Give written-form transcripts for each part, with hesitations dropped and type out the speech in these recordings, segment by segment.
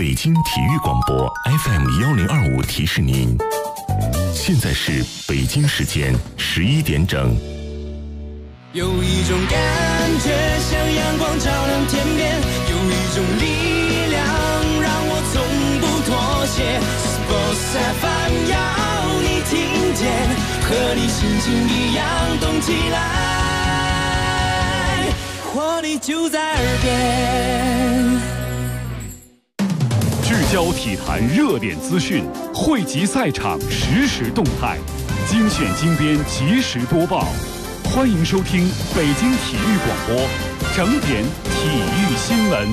北京体育广播 FM1025提示您，现在是北京时间11点整。 有一种感觉像阳光照亮天边，有一种力量让我从不妥协。Sports FM 要你听见，和你心情一样动起来，活力就在耳边。 聚焦体坛热点资讯，汇集赛场实时动态，精选精编及时播报。欢迎收听北京体育广播整点体育新闻。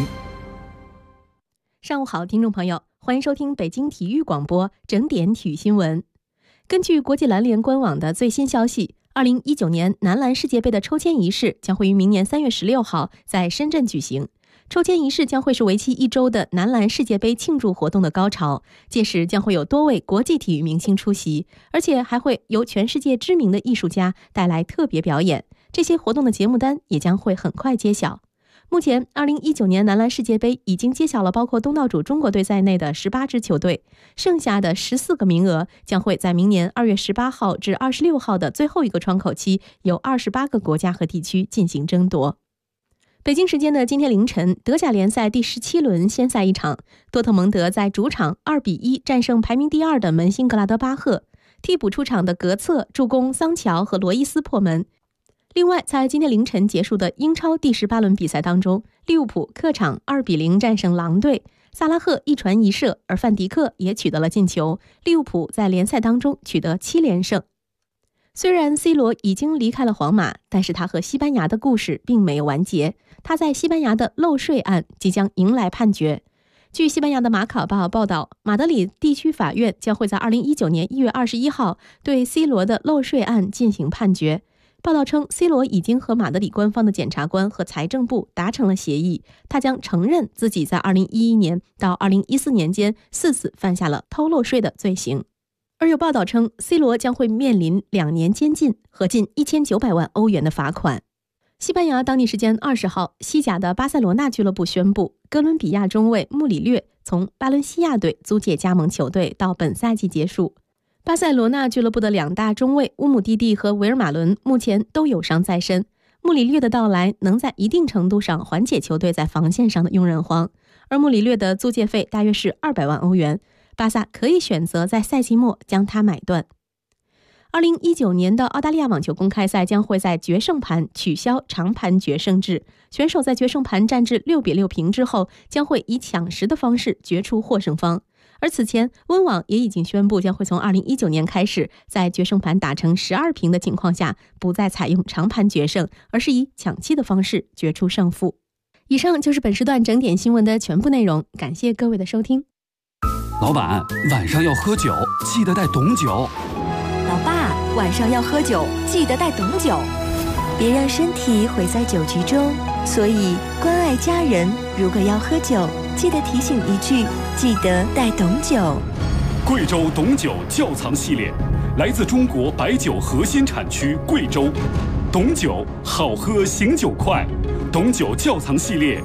上午好，听众朋友，欢迎收听北京体育广播整点体育新闻。根据国际篮联官网的最新消息，2019年男篮世界杯的抽签仪式将会于明年3月16号在深圳举行。抽签仪式将会是为期1周的男篮世界杯庆祝活动的高潮，届时将会有多位国际体育明星出席，而且还会由全世界知名的艺术家带来特别表演。这些活动的节目单也将会很快揭晓。目前2019年男篮世界杯已经揭晓了包括东道主中国队在内的18支球队，剩下的14个名额将会在明年2月18号至26号的最后一个窗口期，由28个国家和地区进行争夺。北京时间的今天凌晨，德甲联赛第17轮先赛一场，多特蒙德在主场2-1战胜排名第2的门兴格拉德巴赫，替补出场的格策助攻桑乔和罗伊斯破门。另外，在今天凌晨结束的英超第18轮比赛当中，利物浦客场2-0战胜狼队，萨拉赫一传一射，而范迪克也取得了进球，利物浦在联赛当中取得7连胜。虽然 C 罗已经离开了皇马，但是他和西班牙的故事并没有完结，他在西班牙的漏税案即将迎来判决。据西班牙的马卡报报道，马德里地区法院将会在2019年1月21号对 C 罗的漏税案进行判决。报道称 C 罗已经和马德里官方的检察官和财政部达成了协议，他将承认自己在2011年到2014年间4次犯下了偷漏税的罪行。而有报道称 C 罗将会面临2年监禁和近1900万欧元的罚款。西班牙当地时间20号，西甲的巴塞罗那俱乐部宣布，哥伦比亚中卫穆里略从巴伦西亚队租借加盟球队到本赛季结束。巴塞罗那俱乐部的2大中卫乌姆蒂蒂和维尔马伦目前都有伤在身，穆里略的到来能在一定程度上缓解球队在防线上的用人荒，而穆里略的租借费大约是200万欧元，巴萨可以选择在赛季末将他买断。2019年的澳大利亚网球公开赛将会在决胜盘取消长盘决胜制，选手在决胜盘战至6-6平之后，将会以抢十的方式决出获胜方。而此前温网也已经宣布，将会从2019年开始，在决胜盘打成12平的情况下，不再采用长盘决胜，而是以抢七的方式决出胜负。以上就是本时段整点新闻的全部内容，感谢各位的收听。 老板，晚上要喝酒，记得带董酒。 老爸，晚上要喝酒，记得带董酒，别让身体毁在酒局中。所以关爱家人，如果要喝酒，记得提醒一句，记得带董酒。 贵州董酒窖藏系列，来自中国白酒核心产区贵州。董酒好喝醒酒快，董酒窖藏系列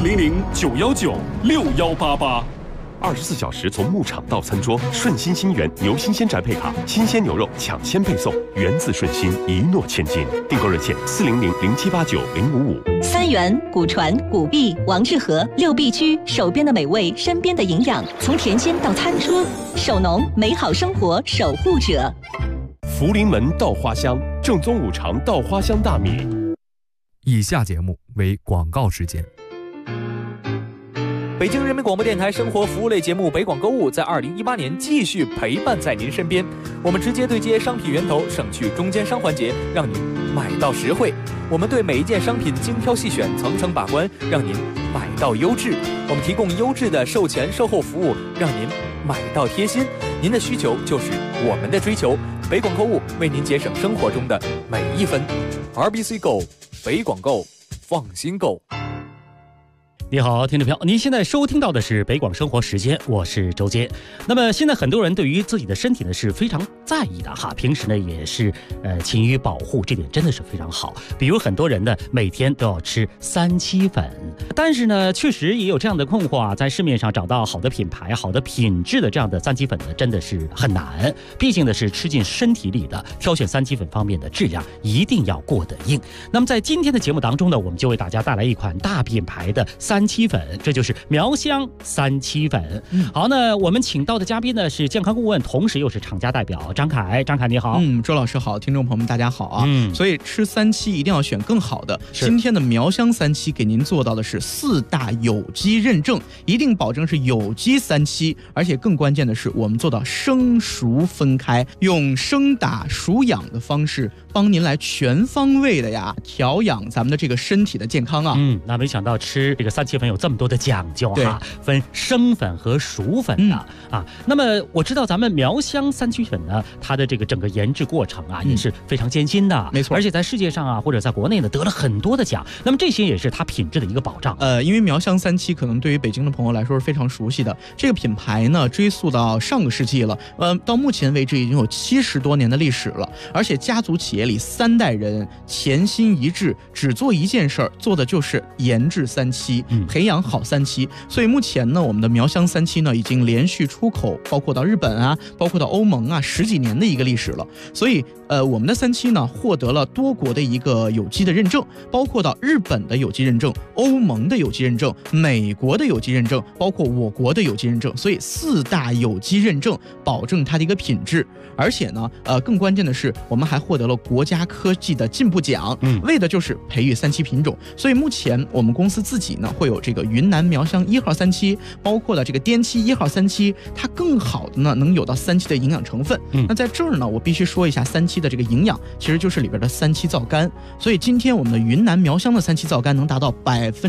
400-919-6188。 24小时从牧场到餐桌，顺心新源牛新鲜宅配卡，新鲜牛肉抢先配送，源自顺心，一诺千金。订购热线400-0789-055。 三元、古传、古壁、王致和6必居，手边的美味，身边的营养，从甜心到餐桌，守农美好生活守护者。 福临门稻花香，正宗五常稻花香大米。 以下节目为广告时间。 北京人民广播电台生活服务类节目北广购物在2018年继续陪伴在您身边，我们直接对接商品源头，省去中间商环节，让您买到实惠。我们对每一件商品精挑细选，层层把关，让您买到优质。我们提供优质的售前售后服务，让您买到贴心。您的需求就是我们的追求，北广购物为您节省生活中的每一分。RBC Go， 北广购，放心购。 你好，听众朋友，您现在收听到的是北广生活时间，我是周杰。那么现在很多人对于自己的身体呢是非常在意的哈，平时呢也是勤于保护，这点真的是非常好。比如很多人呢每天都要吃3七粉，但是呢确实也有这样的困惑啊，在市面上找到好的品牌、好的品质的这样的3七粉呢，真的是很难。毕竟呢是吃进身体里的，挑选3七粉方面的质量一定要过得硬。那么在今天的节目当中呢，我们就为大家带来一款大品牌的3七粉，这就是苗香3七粉。好，那我们请到的嘉宾呢是健康顾问，同时又是厂家代表张凯。张凯你好。 周老师好，听众朋友们大家好啊。所以吃3七一定要选更好的。今天的苗香3七给您做到的是4大有机认证，一定保证是有机3七，而且更关键的是我们做到生熟分开，用生打熟养的方式帮您来全方位的呀调养咱们的这个身体的健康啊。 那没想到吃这个3七粉有这么多的讲究哈，分生粉和熟粉的啊。那么我知道咱们苗香3七粉呢，它的这个整个研制过程啊也是非常艰辛的， 没错， 而且在世界上啊或者在国内呢得了很多的奖，那么这些也是它品质的一个保障。 因为苗香3七可能对于北京的朋友来说是非常熟悉的，这个品牌呢追溯到上个世纪了，到目前为止已经有70多年的历史了，而且家族企业里3代人潜心一致，只做一件事儿，做的就是研制3七，培养好3七。所以目前呢，我们的苗香3七呢已经连续出口，包括到日本啊，包括到欧盟啊，10几年的一个历史了。所以我们的3七呢获得了多国的一个有机的认证，包括到日本的有机认证、欧盟的有机认证、美国的有机认证，包括我国的有机认证。所以4大有机认证保证它的一个品质。而且呢更关键的是我们还获得了国家科技的进步奖，为的就是培育3七品种。所以目前我们公司自己呢会有这个云南苗香1号3七，包括了这个滇七1号3七，它更好的呢能有到3七的营养成分。那在这儿呢我必须说一下3七的这个营养，其实就是里边的3七皂苷。所以今天我们的云南苗香的3七皂苷能达到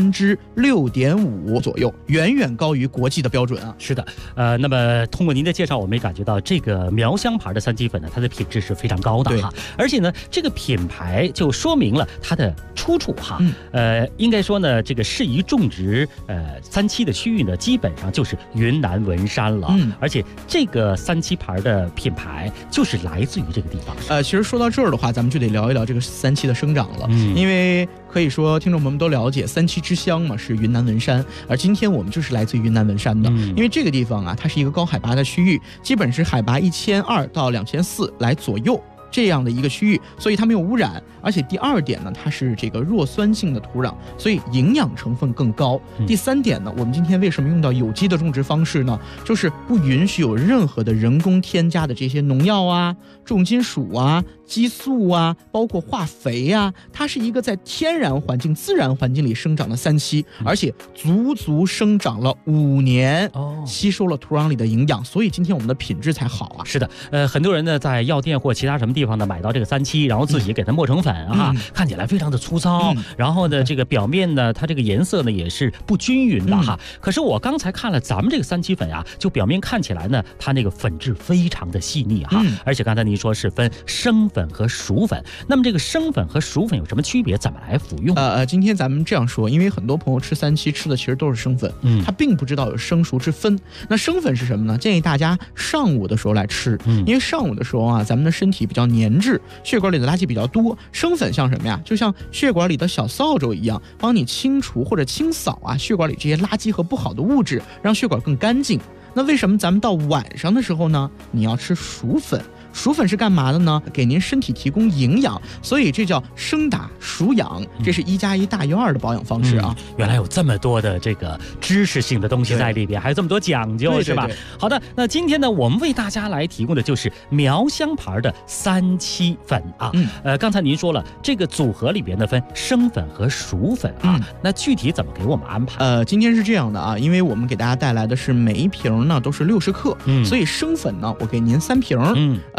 6.5%左右，远远高于国际的标准啊。 是的，那么通过您的介绍，我们也感觉到这个苗香牌的3七粉呢，它的品质是非常高的哈。而且呢，这个品牌就说明了它的出处哈。应该说呢，这个适宜种植3七的区域呢，基本上就是云南文山了。而且这个3七牌的品牌就是来自于这个地方。 其实说到这儿的话，咱们就得聊一聊这个3七的生长了，因为可以说听众朋友们都了解3七之乡嘛是云南文山，而今天我们就是来自于云南文山的。因为这个地方啊，它是一个高海拔的区域，基本是海拔1200到2400来左右这样的一个区域，所以它没有污染。而且第2点呢，它是这个弱酸性的土壤，所以营养成分更高。第3点呢，我们今天为什么用到有机的种植方式呢？就是不允许有任何的人工添加的这些农药啊、重金属啊、激素啊，包括化肥啊，它是一个在天然环境、自然环境里生长的3七，而且足足生长了5年，吸收了土壤里的营养，所以今天我们的品质才好啊。 是的，很多人呢在药店或其他什么地方呢买到这个3七，然后自己给它磨成粉看起来非常的粗糙，然后呢这个表面呢它这个颜色呢也是不均匀的哈。可是我刚才看了咱们这个3七粉啊，就表面看起来呢它那个粉质非常的细腻哈。而且刚才您说是分生粉和熟粉，那么这个生粉和熟粉有什么区别？怎么来服用？ 今天咱们这样说，因为很多朋友吃3七吃的其实都是生粉，他并不知道有生熟之分。那生粉是什么呢？建议大家上午的时候来吃，因为上午的时候啊，咱们的身体比较粘滞，血管里的垃圾比较多。生粉像什么呀？就像血管里的小扫帚一样，帮你清除或者清扫啊血管里这些垃圾和不好的物质，让血管更干净。那为什么咱们到晚上的时候呢，你要吃熟粉？熟粉是干嘛的呢？给您身体提供营养，所以这叫生打熟养，这是1+1大于2的保养方式啊。 原来有这么多的这个知识性的东西在里边，还有这么多讲究，是吧？好的，那今天呢，我们为大家来提供的就是苗香牌的3七粉啊。刚才您说了，这个组合里边呢分生粉和熟粉啊，那具体怎么给我们安排？ 今天是这样的啊，因为我们给大家带来的是每一瓶呢都是60克，所以生粉呢我给您3瓶，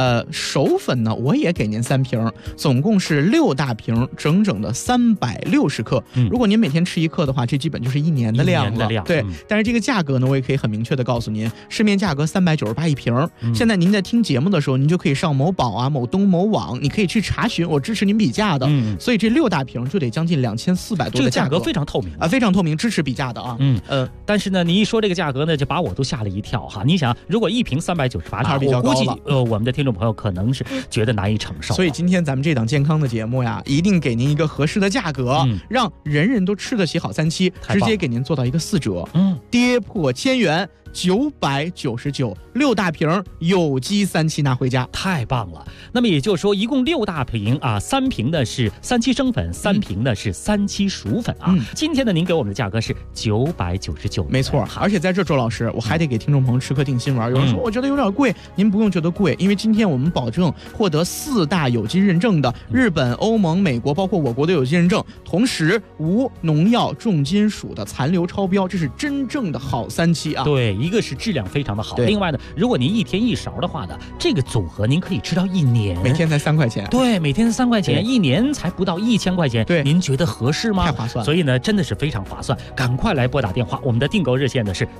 手粉呢，我也给您3瓶，总共是6大瓶，整整的360克。如果您每天吃1克的话，这基本就是1年的量了。对，但是这个价格呢，我也可以很明确的告诉您，市面价格398一瓶。现在您在听节目的时候，您就可以上某宝啊、某东、某网，你可以去查询，我支持您比价的。所以这6大瓶就得将近2400多的价格， 这个价格非常透明啊，非常透明，支持比价的啊。 但是呢，你一说这个价格呢，就把我都吓了一跳哈。你想，如果一瓶398，我估计我们的听众朋友可能是觉得难以承受。 所以今天咱们这档健康的节目呀，一定给您一个合适的价格，让人人都吃得起好3期，直接给您做到一个4折，跌破1000元。999，6大瓶有机3期拿回家， 太棒了。那么也就是说，一共6大瓶啊，3瓶呢是3期生粉，3瓶呢是3期熟粉啊。今天呢，您给我们的价格是999， 没错。而且在这，周老师，我还得给听众朋友吃颗定心丸。有人说我觉得有点贵，您不用觉得贵，因为今天我们保证获得4大有机认证的日本、欧盟、美国，包括我国的有机认证，同时无农药、重金属的残留超标，这是真正的好3期啊。 对。一个是质量非常的好，另外呢，如果您1天1勺的话呢，这个组合您可以吃到1年， 每天才3块钱。 对，每天3块钱，1年才不到1000块钱。 对， 您觉得合适吗？ 太划算了。 所以呢，真的是非常划算，赶快来拨打电话，我们的订购热线呢是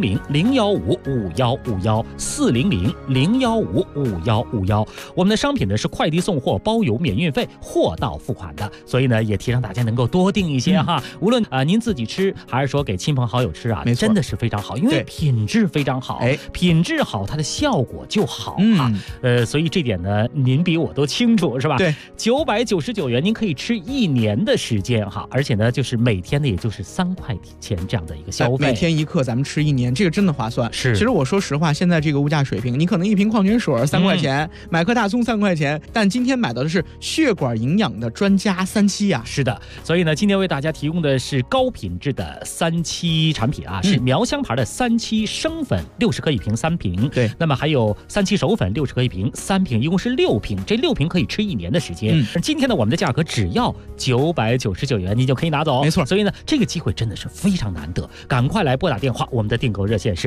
400-015-5151，400-015-5151。我们的商品呢是快递送货，包邮免运费，货到付款的，所以呢也提倡大家能够多订一些哈，无论您自己吃还是说给亲朋好友吃啊，真的是非常好，因为品质非常好，品质好，它的效果就好啊。所以这点呢，您比我都清楚，是吧？ 对 ，999元您可以吃1年的时间哈，而且呢，就是每天呢，也就是3块钱这样的一个消费， 每天1克，咱们吃1年，这个真的划算。 是， 其实我说实话，现在这个物价水平，你可能1瓶矿泉水3块钱，买颗大葱3块钱，但今天买到的是血管营养的专家3期啊。 是的，所以呢，今天为大家提供的是高品质的3期产品啊，是苗香牌的3期生粉60克1瓶3瓶， 对， 那么还有3期熟粉60克1瓶3瓶，一共是6瓶，这6瓶可以吃1年的时间。今天呢，我们的价格只要999元，你就可以拿走， 没错。 所以呢，这个机会真的是非常难得，赶快来拨打电话，我们的订购热线是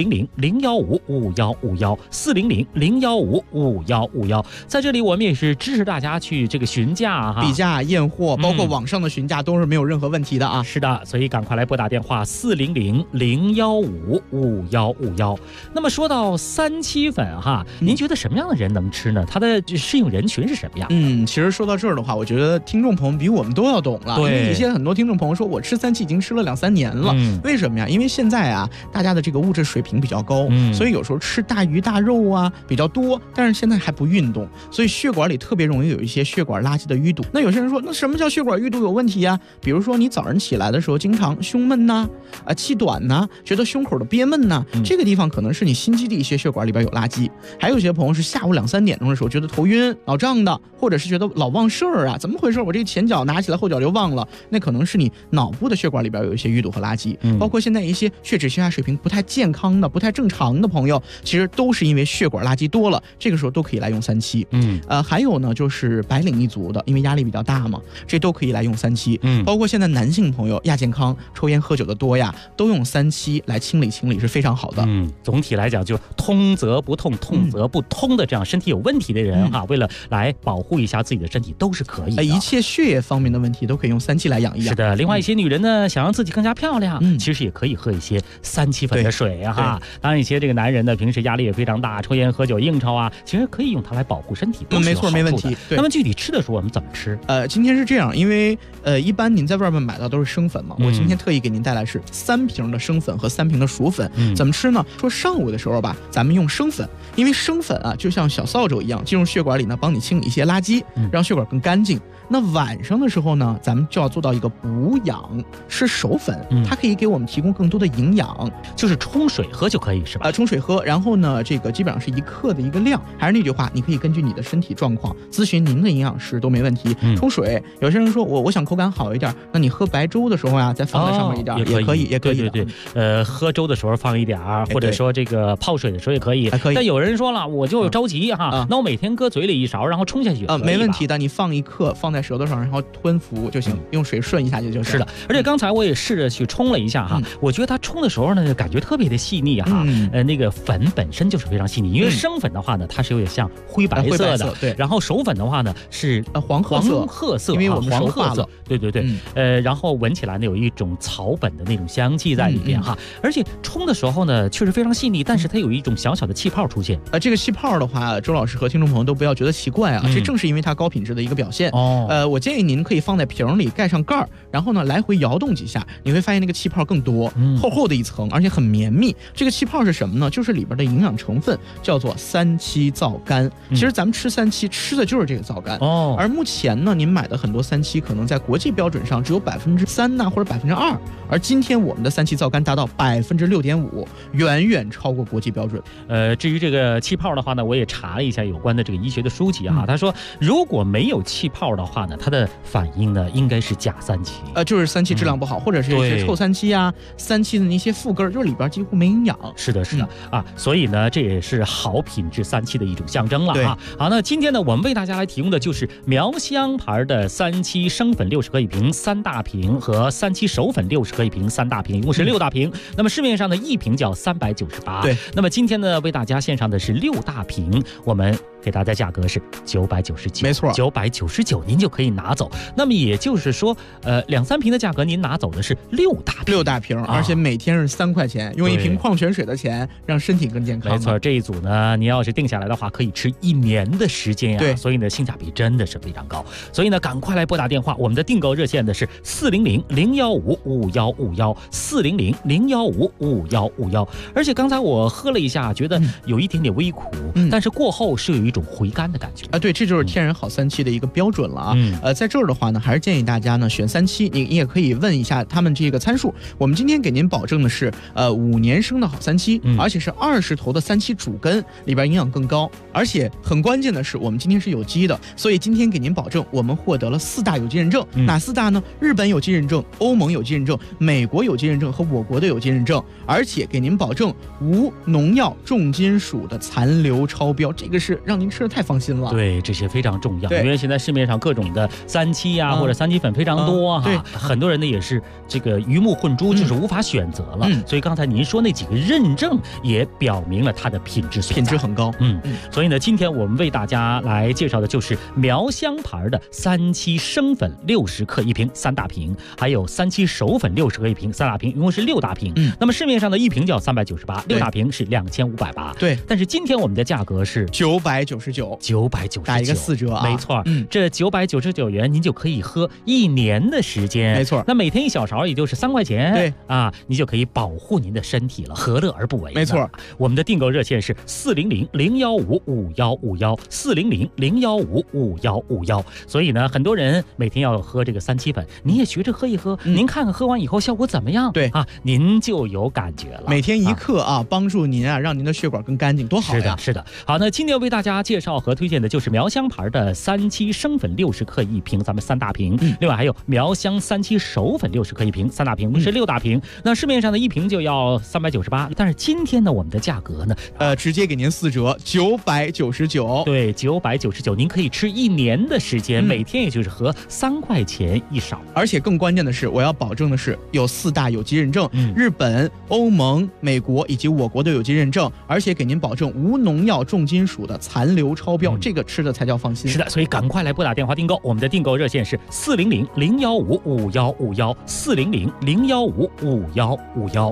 400-015-5151，400-015-5151。在这里，我们也是支持大家去这个询价哈， 比价验货，包括网上的询价都是没有任何问题的啊。 是的，所以赶快来拨打电话400-015-5151。那么说到3期粉哈，您觉得什么样的人能吃呢？它的适应人群是什么样？ 其实说到这儿的话，我觉得听众朋友比我们都要懂了。 对， 因为一些很多听众朋友说，我吃3期已经吃了2-3年了。为什么呀？因为现在啊，大家的这个物质水平比较高，所以有时候吃大鱼大肉啊比较多，但是现在还不运动，所以血管里特别容易有一些血管垃圾的淤堵。那有些人说，那什么叫血管淤堵有问题啊？比如说你早上起来的时候经常胸闷呐，气短呐，觉得胸口的憋闷呐，这个地方可能是你心肌的一些血管里边有垃圾。还有些朋友是下午2-3点钟的时候觉得头晕脑胀的，或者是觉得老忘事儿啊，怎么回事？我这前脚拿起来后脚就忘了，那可能是你脑部的血管里边有一些淤堵和垃圾。包括现在一些血脂血压水平不太健康的不太正常的朋友，其实都是因为血管垃圾多了，这个时候都可以来用3期。还有呢就是白领一族的，因为压力比较大嘛，这都可以来用3期。包括现在男性朋友亚健康抽烟喝酒的多呀，都用3期来清理是非常好的。 总体来讲就通则不痛，痛则不通的这样身体有问题的人哈，为了来保护一下自己的身体都是可以的。 一切血液方面的问题都可以用3期来养一养。 是的，另外一些女人呢，想让自己更加漂亮，其实也可以喝一些3期粉的水哈。当然一些这个男人呢，平时压力也非常大，抽烟喝酒应酬啊，其实可以用它来保护身体， 没错，没问题。 那么具体吃的时候我们怎么吃？ 今天是这样，因为一般您在外面买到都是生粉嘛，我今天特意给您带来是3瓶的生粉和3瓶的熟粉。怎么吃呢？说上午的时候吧，咱们用生粉，因为生粉啊就像小扫帚一样，进入血管里呢，帮你清理一些垃圾，让血管更干净。那晚上的时候呢，咱们就要做到一个补养，吃熟粉，它可以给我们提供更多的营养， 就是冲水喝就可以是吧？ 冲水喝，然后呢，这个基本上是1克的一个量。还是那句话，你可以根据你的身体状况咨询您的营养师都没问题。冲水，有些人说我想口感好一点，那你喝白粥的时候呀，再放在上面一点，也可以。 对，喝粥的时候候放一点儿，或者说这个泡水的时候也可以。 可以。 但有人说了，我就着急哈，那我每天搁嘴里一勺，然后冲下去没问题的。你放一克放在舌头上，然后吞服就行，用水顺一下就行。 是的，而且刚才我也试着去冲了一下哈，我觉得它冲的时候呢，感觉特别的细腻哈。那个粉本身就是非常细腻，因为生粉的话呢，它是有点像灰白色的， 对。 然后熟粉的话呢是黄褐色， 因为我们熟化了。 对。然后闻起来呢有一种草本的那种香气在里边哈，而且冲的时候呢确实非常细腻，但是它有一种小小的气泡出现。 这个气泡的话，周老师和听众朋友都不要觉得奇怪啊，这正是因为它高品质的一个表现。我建议您可以放在瓶里，盖上盖儿，然后呢来回摇动几下，你会发现那个气泡更多，厚厚的一层，而且很绵密。这个气泡是什么呢？就是里边的营养成分叫做3-7皂苷。其实咱们吃3-7吃的就是这个皂苷。而目前呢，您买的很多3-7可能在国际标准上只有3%呐，或者2%，而今天我们的3-7皂苷达到6.5%，远远超过国际标准。 至于这个气泡的话呢，我也查了一下有关的这个医学的书籍哈，他说如果没有气泡的话呢，它的反应呢应该是假3-7， 就是3-7质量不好，或者是一些臭3-7啊，3-7的那些副根，就是里边几乎没营养。 是的啊，所以呢这也是好品质3-7的一种象征了啊。好，那今天呢我们为大家来提供的就是苗香牌的3-7生粉60克一瓶3大瓶和3-7熟粉60克一瓶3大瓶，一共是6大瓶。那么市面上的一瓶叫398。 对。 那么今天呢为大家献上的是6大瓶，我们给大家价格是999， 没错 ，999您就可以拿走。那么也就是说，2-3瓶的价格您拿走的是6大瓶， 而且每天是3块钱，用一瓶矿泉水的钱让身体更健康。 没错，这一组呢，你要是定下来的话，可以吃1年的时间呀。 对， 所以呢，性价比真的是非常高。所以呢，赶快来拨打电话，我们的订购热线的是400-015-5151，400-015-5151。而且刚才我喝了一下，觉得有一点点微苦，但是过后是有一种回甘的感觉啊。对，这就是天然好3-7的一个标准了啊。在这儿的话呢，还是建议大家呢选3-7，你也可以问一下他们这个参数。我们今天给您保证的是5年生的好3-7，而且是20头的3-7主根，里边营养更高，而且很关键的是我们今天是有机的，所以今天给您保证我们获得了4大有机认证。哪4大呢？日本有机认证、欧盟有机认证、美国有机认证和我国的有机认证，而且给您保证无农药、重金属的残留超标，这个是让您吃的太放心了。 对，这些非常重要，因为现在市面上各种的3-7啊或者3-7粉非常多哈，很多人呢也是这个鱼目混珠，就是无法选择了。所以刚才您说那几个认证也表明了它的品质很高。 所以呢，今天我们为大家来介绍的就是苗香牌的3-7生粉60克一瓶3大瓶，还有3-7熟粉60克一瓶3大瓶，一共是6大瓶。那么市面上的一瓶叫398，6大瓶是2580。 对， 但是今天我们的价格是 999，打一个4折啊。 没错，这999元您就可以喝1年的时间。 没错， 那每天1小勺也就是3块钱。 对啊，你就可以保护您的身体了，何乐而不为？ 没错， 我们的订购热线是400-015-5151，400-015-5151。所以呢，很多人每天要喝这个3-7粉，你也学着喝一喝，您看看喝完以后效果怎么样？ 对啊，您就有感觉了。 每天1克啊，帮助您啊，让您的血管更干净，多好呀！ 是的。好，那今天为大家介绍和推荐的就是苗香牌的3-7生粉60克一瓶，咱们3大瓶。另外还有苗香3-7熟粉60克一瓶3大瓶，是6大瓶。那市面上的一瓶就要398，但是今天呢，我们的价格呢， 直接给您4折，999。 对，999，您可以吃1年的时间，每天也就是喝3块钱1勺。 而且更关键的是，我要保证的是有4大有机认证，日本、欧盟、美国以及我国的有机认证，而且给您保证无农药、重金属的残留超标，这个吃的才叫放心。 是的，所以赶快来拨打电话订购，我们的订购热线是400-015-5151，400-015-5151。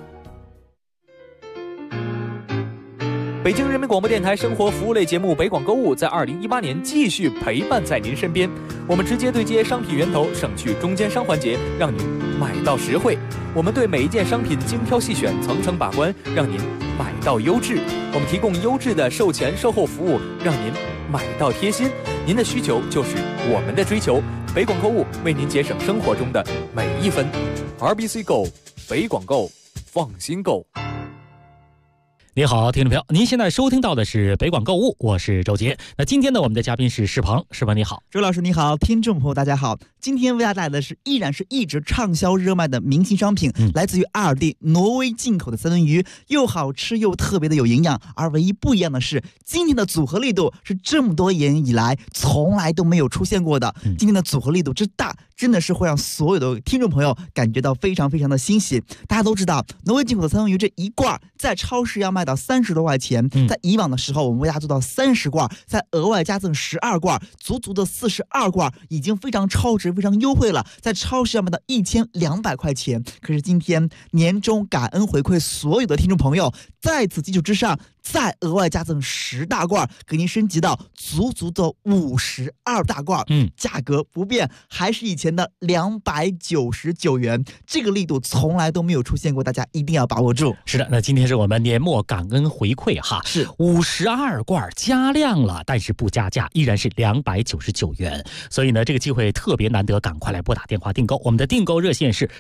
北京人民广播电台生活服务类节目《北广购物》在2018年继续陪伴在您身边。我们直接对接商品源头，省去中间商环节，让您买到实惠。我们对每一件商品精挑细选，层层把关，让您买到优质。我们提供优质的售前售后服务，让您买到贴心。您的需求就是我们的追求。北广购物为您节省生活中的每一分。RBC Go， 北广购，放心购。 你好，听众朋友，您现在收听到的是北广购物，我是周杰。那今天呢，我们的嘉宾是世鹏，世鹏你好。 周老师你好，听众朋友大家好。今天为大家带来的是依然是一直畅销热卖的明星商品，来自于阿尔蒂挪威进口的三文鱼，又好吃又特别的有营养。而唯一不一样的是，今天的组合力度是这么多年以来从来都没有出现过的。今天的组合力度之大，真的是会让所有的听众朋友感觉到非常非常的欣喜。大家都知道，挪威进口的三文鱼这一罐在超市要卖到30多块钱，在以往的时候我们为大家做到30罐，再额外加赠12罐，足足的42罐，已经非常超值非常优惠了，在超市要卖到1200块钱。可是今天年终感恩回馈所有的听众朋友，在此基础之上再额外加赠10大罐，给您升级到足足的52大罐，价格不变，还是以前的299元，这个力度从来都没有出现过，大家一定要把握住。 是的，那今天是我们年末感恩回馈哈， 是 52罐加量了，但是不加价，依然是299元。所以呢，这个机会特别难得，赶快来拨打电话订购。我们的订购热线是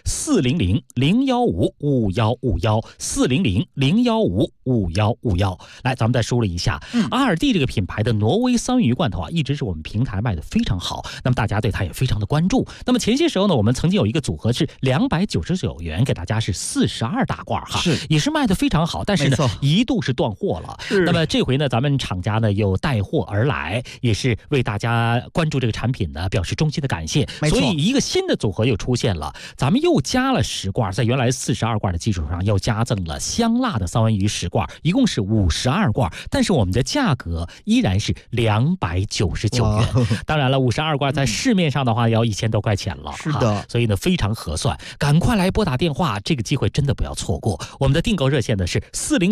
400-015-5151，400-015-5151。来，咱们再梳理一下，阿尔蒂这个品牌的挪威三文鱼罐头啊，一直是我们平台卖的非常好，那么大家对它也非常的关注。那么前些时候呢，我们曾经有一个组合是299元，给大家是42大罐哈，也是卖的非常好，但是呢一度是断货了。那么这回呢，咱们厂家呢又带货而来，也是为大家关注这个产品呢表示衷心的感谢。所以一个新的组合又出现了，咱们又加了10罐，在原来42罐的基础上又加赠了香辣的三文鱼10罐，一共是52罐，但是我们的价格依然是299元。当然了，52罐在市面上的话要1000多块钱了， 是的， 所以呢非常合算，赶快来拨打电话，这个机会真的不要错过。我们的订购热线呢是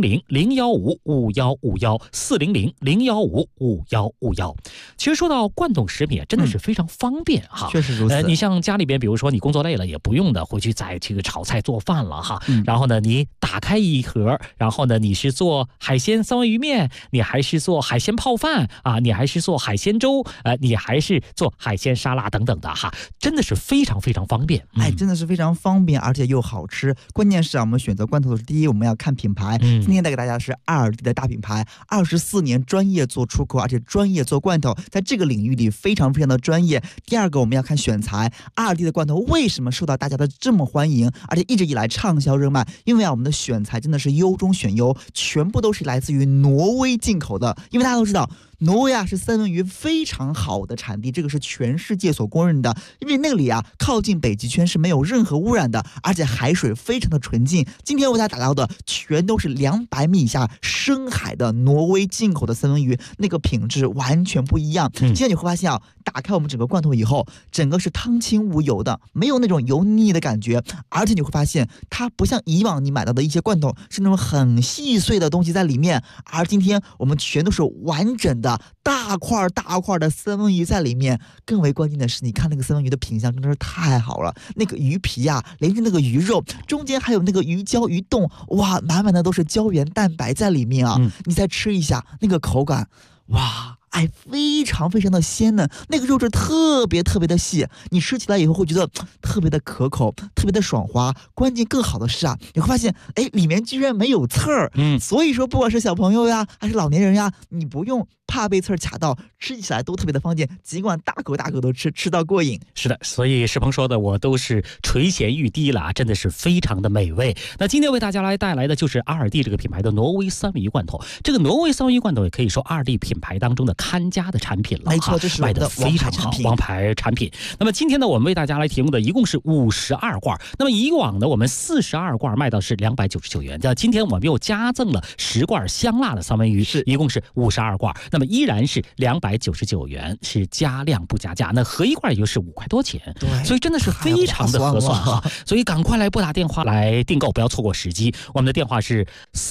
400-015-5151，400-015-5151。其实说到罐头食品真的是非常方便哈， 确实如此。 你像家里边，比如说你工作累了，也不用的回去再这个炒菜做饭了哈。然后呢，你打开一盒，然后呢，你是做海鲜三文鱼面，你还是做海鲜泡饭啊，你还是做海鲜粥，你还是做海鲜沙拉等等的哈，真的是非常非常方便。 真的是非常方便，而且又好吃。关键是我们选择罐头的时候，第一我们要看品牌。今天带给大家的是阿尔蒂的大品牌，24年专业做出口，而且专业做罐头，在这个领域里非常非常的专业。第二个我们要看选材，阿尔蒂的罐头为什么受到大家的这么欢迎，而且一直以来畅销热卖？因为我们的选材真的是优中选优，全部都是来自于挪威进口的。因为大家都知道，挪威是三文鱼非常好的产地，这个是全世界所公认的。因为那里靠近北极圈，是没有任何污染的，而且海水非常的纯净。今天为大家打到的全都是200米以下深海的挪威进口的三文鱼，那个品质完全不一样。现在你会发现打开我们整个罐头以后，整个是汤清无油的，没有那种油腻的感觉。而且你会发现它不像以往你买到的一些罐头是那种很细碎的东西在里面，而今天我们全都是完整的大块大块的三文鱼在里面。更为关键的是，你看那个三文鱼的品相真的是太好了，那个鱼皮连着那个鱼肉，中间还有那个鱼胶鱼冻，哇，满满的都是胶原蛋白在里面你再吃一下那个口感，哇，非常非常的鲜嫩，那个肉质特别特别的细，你吃起来以后会觉得特别的可口，特别的爽滑。关键更好的是你会发现里面居然没有刺儿。所以说不管是小朋友还是老年人你不用怕被刺儿卡到，吃起来都特别的方便，尽管大口大口都吃到过瘾。 是的，所以世鹏说的我都是垂涎欲滴了，真的是非常的美味。那今天为大家来带来的就是阿尔蒂这个品牌的挪威三文鱼罐头。这个挪威三文鱼罐头也可以说阿尔蒂品牌当中的看家的产品了， 没错，这是卖的非常好，王牌产品。那么今天呢，我们为大家来提供的一共是52罐。那么以往呢，我们42罐卖到是299元，今天我们又加赠了10罐香辣的三文鱼，一共是52罐。那么依然是299元，是加量不加价，那合一罐也就是5块多钱，所以真的是非常的合算哈。所以赶快来拨打电话来订购，不要错过时机。我们的电话是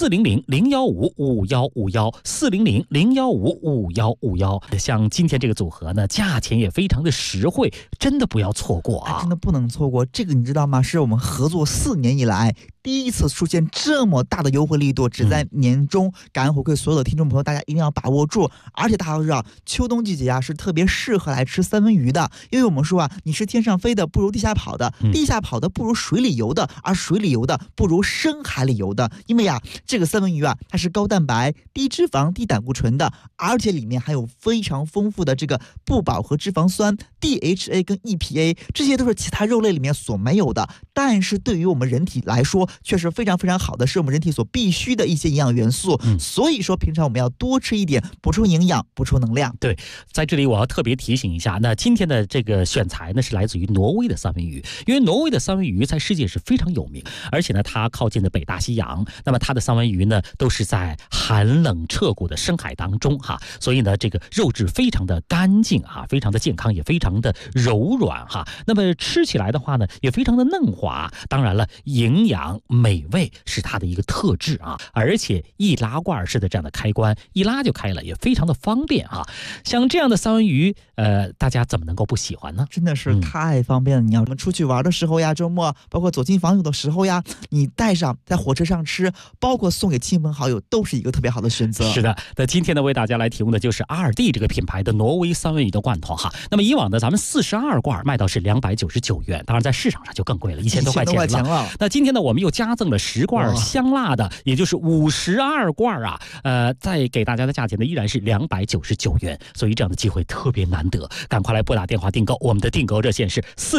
400-015-5151，400-015-5151。像今天这个组合呢，价钱也非常的实惠，真的不要错过真的不能错过。这个你知道吗？是我们合作4年以来第一次出现这么大的优惠力度，只在年中感恩回馈所有的听众朋友，大家一定要把握住。而且大家都知道，秋冬季节啊是特别适合来吃三文鱼的，因为我们说啊，你是天上飞的不如地下跑的，地下跑的不如水里游的，而水里游的不如深海里游的。因为啊，这个三文鱼啊，它是高蛋白、低脂肪、低胆固醇的，而且里面还有非常丰富的这个不饱和脂肪酸 DHA 跟 EPA， 这些都是其他肉类里面所没有的，但是对于我们人体来说却是非常非常好的，是我们人体所必须的一些营养元素。所以说平常我们要多吃一点，补充营养，补充能量。 对，在这里我要特别提醒一下，那今天的这个选材呢是来自于挪威的三文鱼，因为挪威的三文鱼在世界是非常有名，而且呢它靠近的北大西洋，那么它的三文鱼呢都是在寒冷彻骨的深海当中哈，所以呢这个肉质非常的干净啊，非常的健康，也非常的柔软哈。那么吃起来的话呢也非常的嫩滑，当然了营养美味是它的一个特质啊，而且易拉罐式的这样的开关一拉就开了，也非常的方便啊。像这样的三文鱼大家怎么能够不喜欢呢？ 真的是太方便了。你要我们出去玩的时候呀，周末包括走进访友的时候呀，你带上在火车上吃，包括送给亲朋好友，都是一个特别好的选择。 是的，那今天呢为大家来提供的就是阿尔蒂这个品牌的挪威三文鱼的罐头哈。那么以往的咱们42罐卖到是299元，当然在市场上就更贵了，1000多块钱了。那今天呢我们又加赠了10罐香辣的，也就是52罐啊，再给大家的价钱呢依然是299元，所以这样的机会特别难得，赶快来拨打电话订购，我们的订购热线是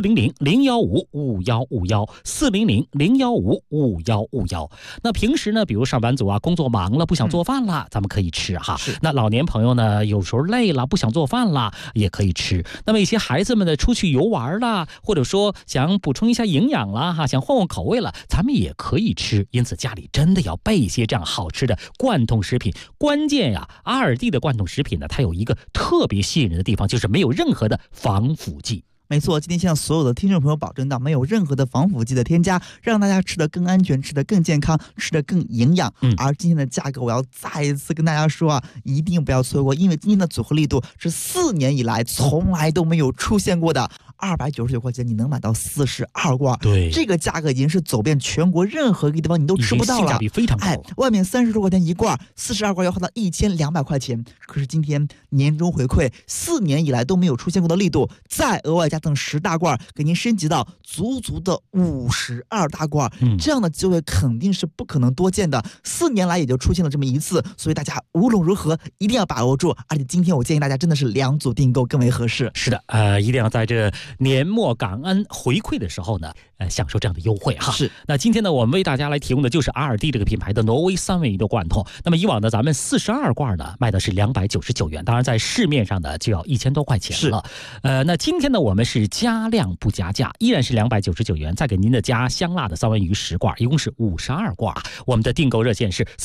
400-015-5151，400-015-5151。那平时呢比如上班族啊工作忙了不想做饭了，咱们可以吃哈。那老年朋友呢有时候累了不想做饭了也可以吃。那么一些孩子们呢出去游玩了，或者说想补充一下营养啦哈，想换换口味了，咱们也可以吃。因此家里真的要备一些这样好吃的罐头食品。关键呀，阿尔蒂的罐头食品呢它有一个特别吸引人的地方，就是没有任何的防腐剂。 没错，今天向所有的听众朋友保证到没有任何的防腐剂的添加，让大家吃得更安全，吃得更健康，吃得更营养。而今天的价格我要再一次跟大家说啊，一定不要错过，因为今天的组合力度是4年以来从来都没有出现过的。299块钱你能买到42罐， 对， 这个价格已经是走遍全国任何一个地方你都吃不到了， 性价比非常高。 外面30多块钱一罐，42罐要花到1200块钱。可是今天年终回馈4年以来都没有出现过的力度，再额外加赠10大罐，给您升级到足足的52大罐，这样的机会肯定是不可能多见的。4年来也就出现了这么一次，所以大家无论如何一定要把握住。而且今天我建议大家真的是2组订购更为合适。 是的，一定要在这年末感恩回馈的时候呢，享受这样的优惠哈。 是。 那今天呢，我们为大家来提供的就是阿尔蒂这个品牌的挪威三文鱼的罐头。那么以往呢，咱们42罐呢卖的是299元，当然在市面上呢就要1000多块钱了。那今天呢，我们是加量不加价，依然是299元，再给您的加香辣的三文鱼10罐，一共是52罐。我们的订购热线是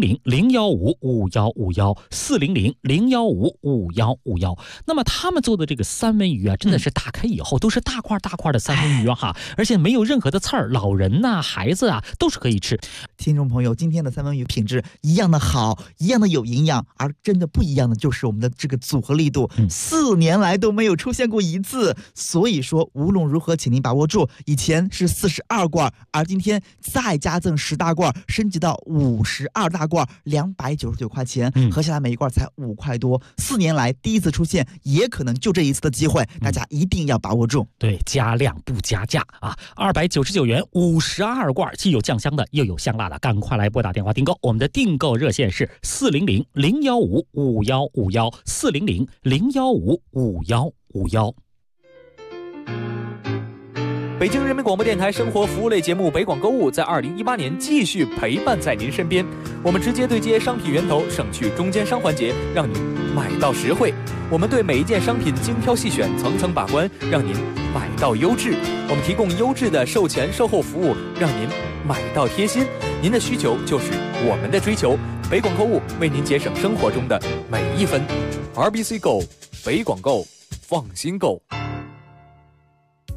400-015-5151，400-015-5151。那么他们做的这个三文鱼啊，真的是打开以后都是大块大块的三文鱼哈，而且没有任何的刺儿，老人呐、孩子啊都是可以吃。 听众朋友，今天的三文鱼品质一样的好，一样的有营养，而真的不一样的就是我们的这个组合力度，4年来都没有出现过一次。所以说无论如何请您把握住，以前是42罐，而今天再加赠10大罐，升级到52大罐，299块钱，合下来每一罐才5块多。4年来第一次出现，也可能就这一次的机会，大家一定要把握住。 对，加量不加价啊！299元52罐，既有酱香的，又有香辣的，赶快来拨打电话订购。我们的订购热线是400-015-5151，400-015-5151。 北京人民广播电台生活服务类节目北广购物在2018年继续陪伴在您身边。我们直接对接商品源头，省去中间商环节，让您买到实惠。我们对每一件商品精挑细选，层层把关，让您买到优质。我们提供优质的售前售后服务，让您买到贴心。您的需求就是我们的追求。北广购物为您节省生活中的每一分。RBC Go， 北广购，放心购。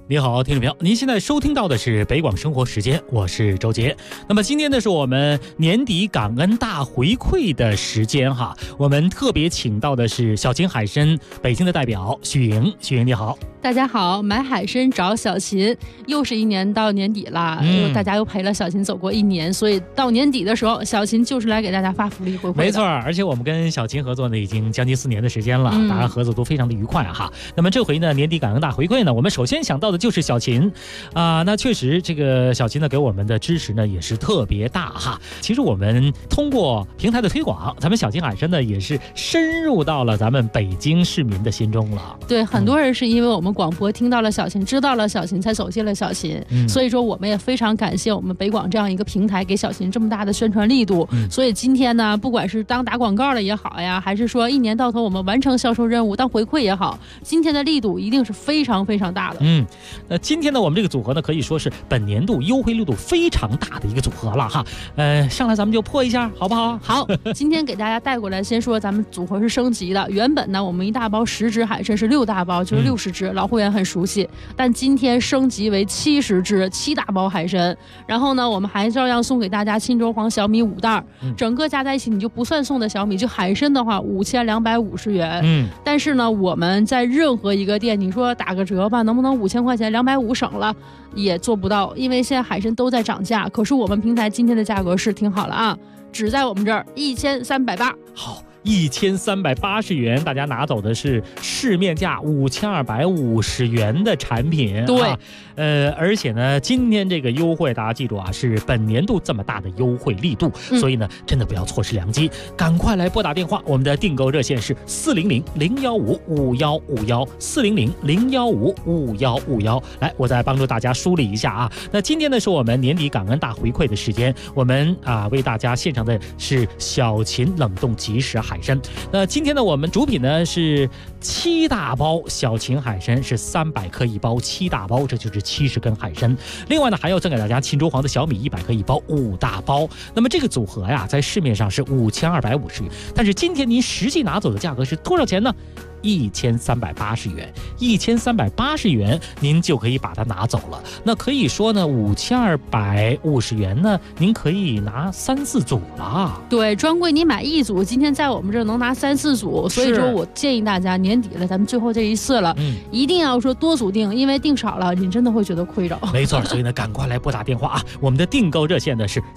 你好，听众朋友，您现在收听到的是北广生活时间，我是周杰。那么今天呢是我们年底感恩大回馈的时间哈，我们特别请到的是小秦海参北京的代表许莹。许莹你好。 大家好，买海参找小秦，又是一年到年底了，大家又陪了小秦走过一年，所以到年底的时候，小秦就是来给大家发福利回馈的。 没错，而且我们跟小秦合作呢已经将近4年的时间了，大家合作都非常的愉快哈。那么这回呢年底感恩大回馈呢，我们首先想到的就是小秦那确实这个小秦呢给我们的支持呢也是特别大哈。其实我们通过平台的推广，咱们小秦海参呢也是深入到了咱们北京市民的心中了。 对，很多人是因为我们广播听到了小秦，知道了小秦，才走进了小秦，所以说我们也非常感谢我们北广这样一个平台给小秦这么大的宣传力度。所以今天呢，不管是当打广告了也好呀，还是说一年到头我们完成销售任务当回馈也好，今天的力度一定是非常非常大的。 那今天呢我们这个组合呢可以说是本年度优惠力度非常大的一个组合了哈。上来咱们就破一下好不好？ 好，今天给大家带过来，先说咱们组合是升级的。原本呢我们一大包10只海参是6大包，就是60只，老会员很熟悉。但今天升级为70只7大包海参，然后呢我们还照样送给大家沁州黄小米5袋，整个加在一起你就不算送的小米，就海参的话5250元。但是呢我们在任何一个店，你说打个折吧，能不能5000块钱250省了？也做不到，因为现在海参都在涨价。可是我们平台今天的价格是挺好了啊，只在我们这儿1380。 好，1380元，大家拿走的是市面价5250元的产品。 对， 而且呢，今天这个优惠大家记住啊，是本年度这么大的优惠力度，所以呢，真的不要错失良机，赶快来拨打电话，我们的订购热线是400-015-5151，400-015-5151。来，我再帮助大家梳理一下啊。那今天呢，是我们年底感恩大回馈的时间，我们为大家献上的是小秦冷冻即食海参。那今天呢我们主品呢是7大包小秦海参，是300克一包，7大包，这就是70根海参。另外呢还要赠给大家沁州黄的小米100克一包，5大包。那么这个组合呀在市面上是5250元，但是今天您实际拿走的价格是多少钱呢？1380元，1380元您就可以把它拿走了。那可以说呢5250元呢您可以拿3-4组了。 对，专柜你买1组，今天在我们这儿能拿3-4组，所以说我建议大家年底了，咱们最后这一次了，一定要说多组订，因为订少了你真的会觉得亏着。 没错，所以呢赶快来拨打电话啊，我们的订购热线呢是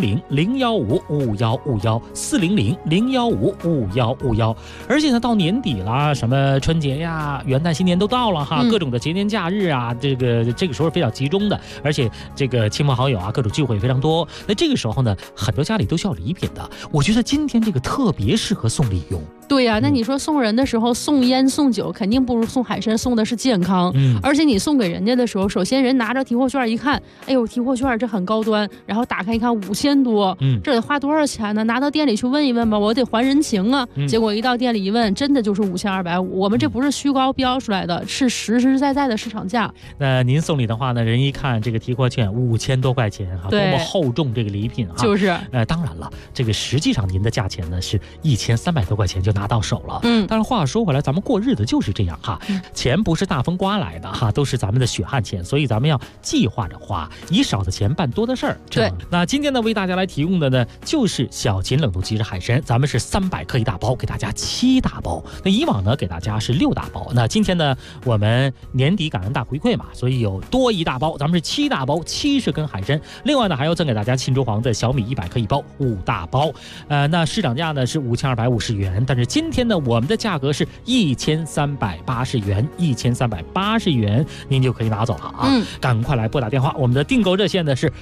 400-015-5151，400-015-5151。而且呢到年底了，什么春节呀、元旦、新年都到了哈，各种的节年假日啊，这个时候非常集中的，而且这个亲朋好友啊，各种聚会非常多。那这个时候呢，很多家里都需要礼品的，我觉得今天这个特别适合送礼用。 对呀，那你说送人的时候送烟送酒，肯定不如送海参送的是健康。而且你送给人家的时候，首先人拿着提货券一看，哎呦，提货券这很高端，然后打开一看5000多，这得花多少钱呢？拿到店里去问一问吧，我得还人情啊。结果一到店里一问，真的就是5250，我们这不是虚高标出来的，是实实在在的市场价。 那您送礼的话呢，人一看这个提货券5000多块钱哈，多么厚重这个礼品哈。 就是， 当然了，这个实际上您的价钱呢是1300多块钱就拿到手了。但是话说回来，咱们过日子就是这样哈，钱不是大风刮来的哈，都是咱们的血汗钱，所以咱们要计划着花，以少的钱办多的事儿。 对， 那今天呢为大家来提供的呢就是小秦冷冻即食海参，咱们是300克一大包，给大家7大包。那以往呢给大家是6大包，那今天呢我们年底感恩大回馈嘛，所以有多1大包，咱们是7大包70根海参。另外呢还要赠给大家沁州黄的小米100克一包，5大包。那市场价呢是5250元，但是今天呢我们的价格是1380元，1380元您就可以拿走了啊！赶快来拨打电话，我们的订购热线呢是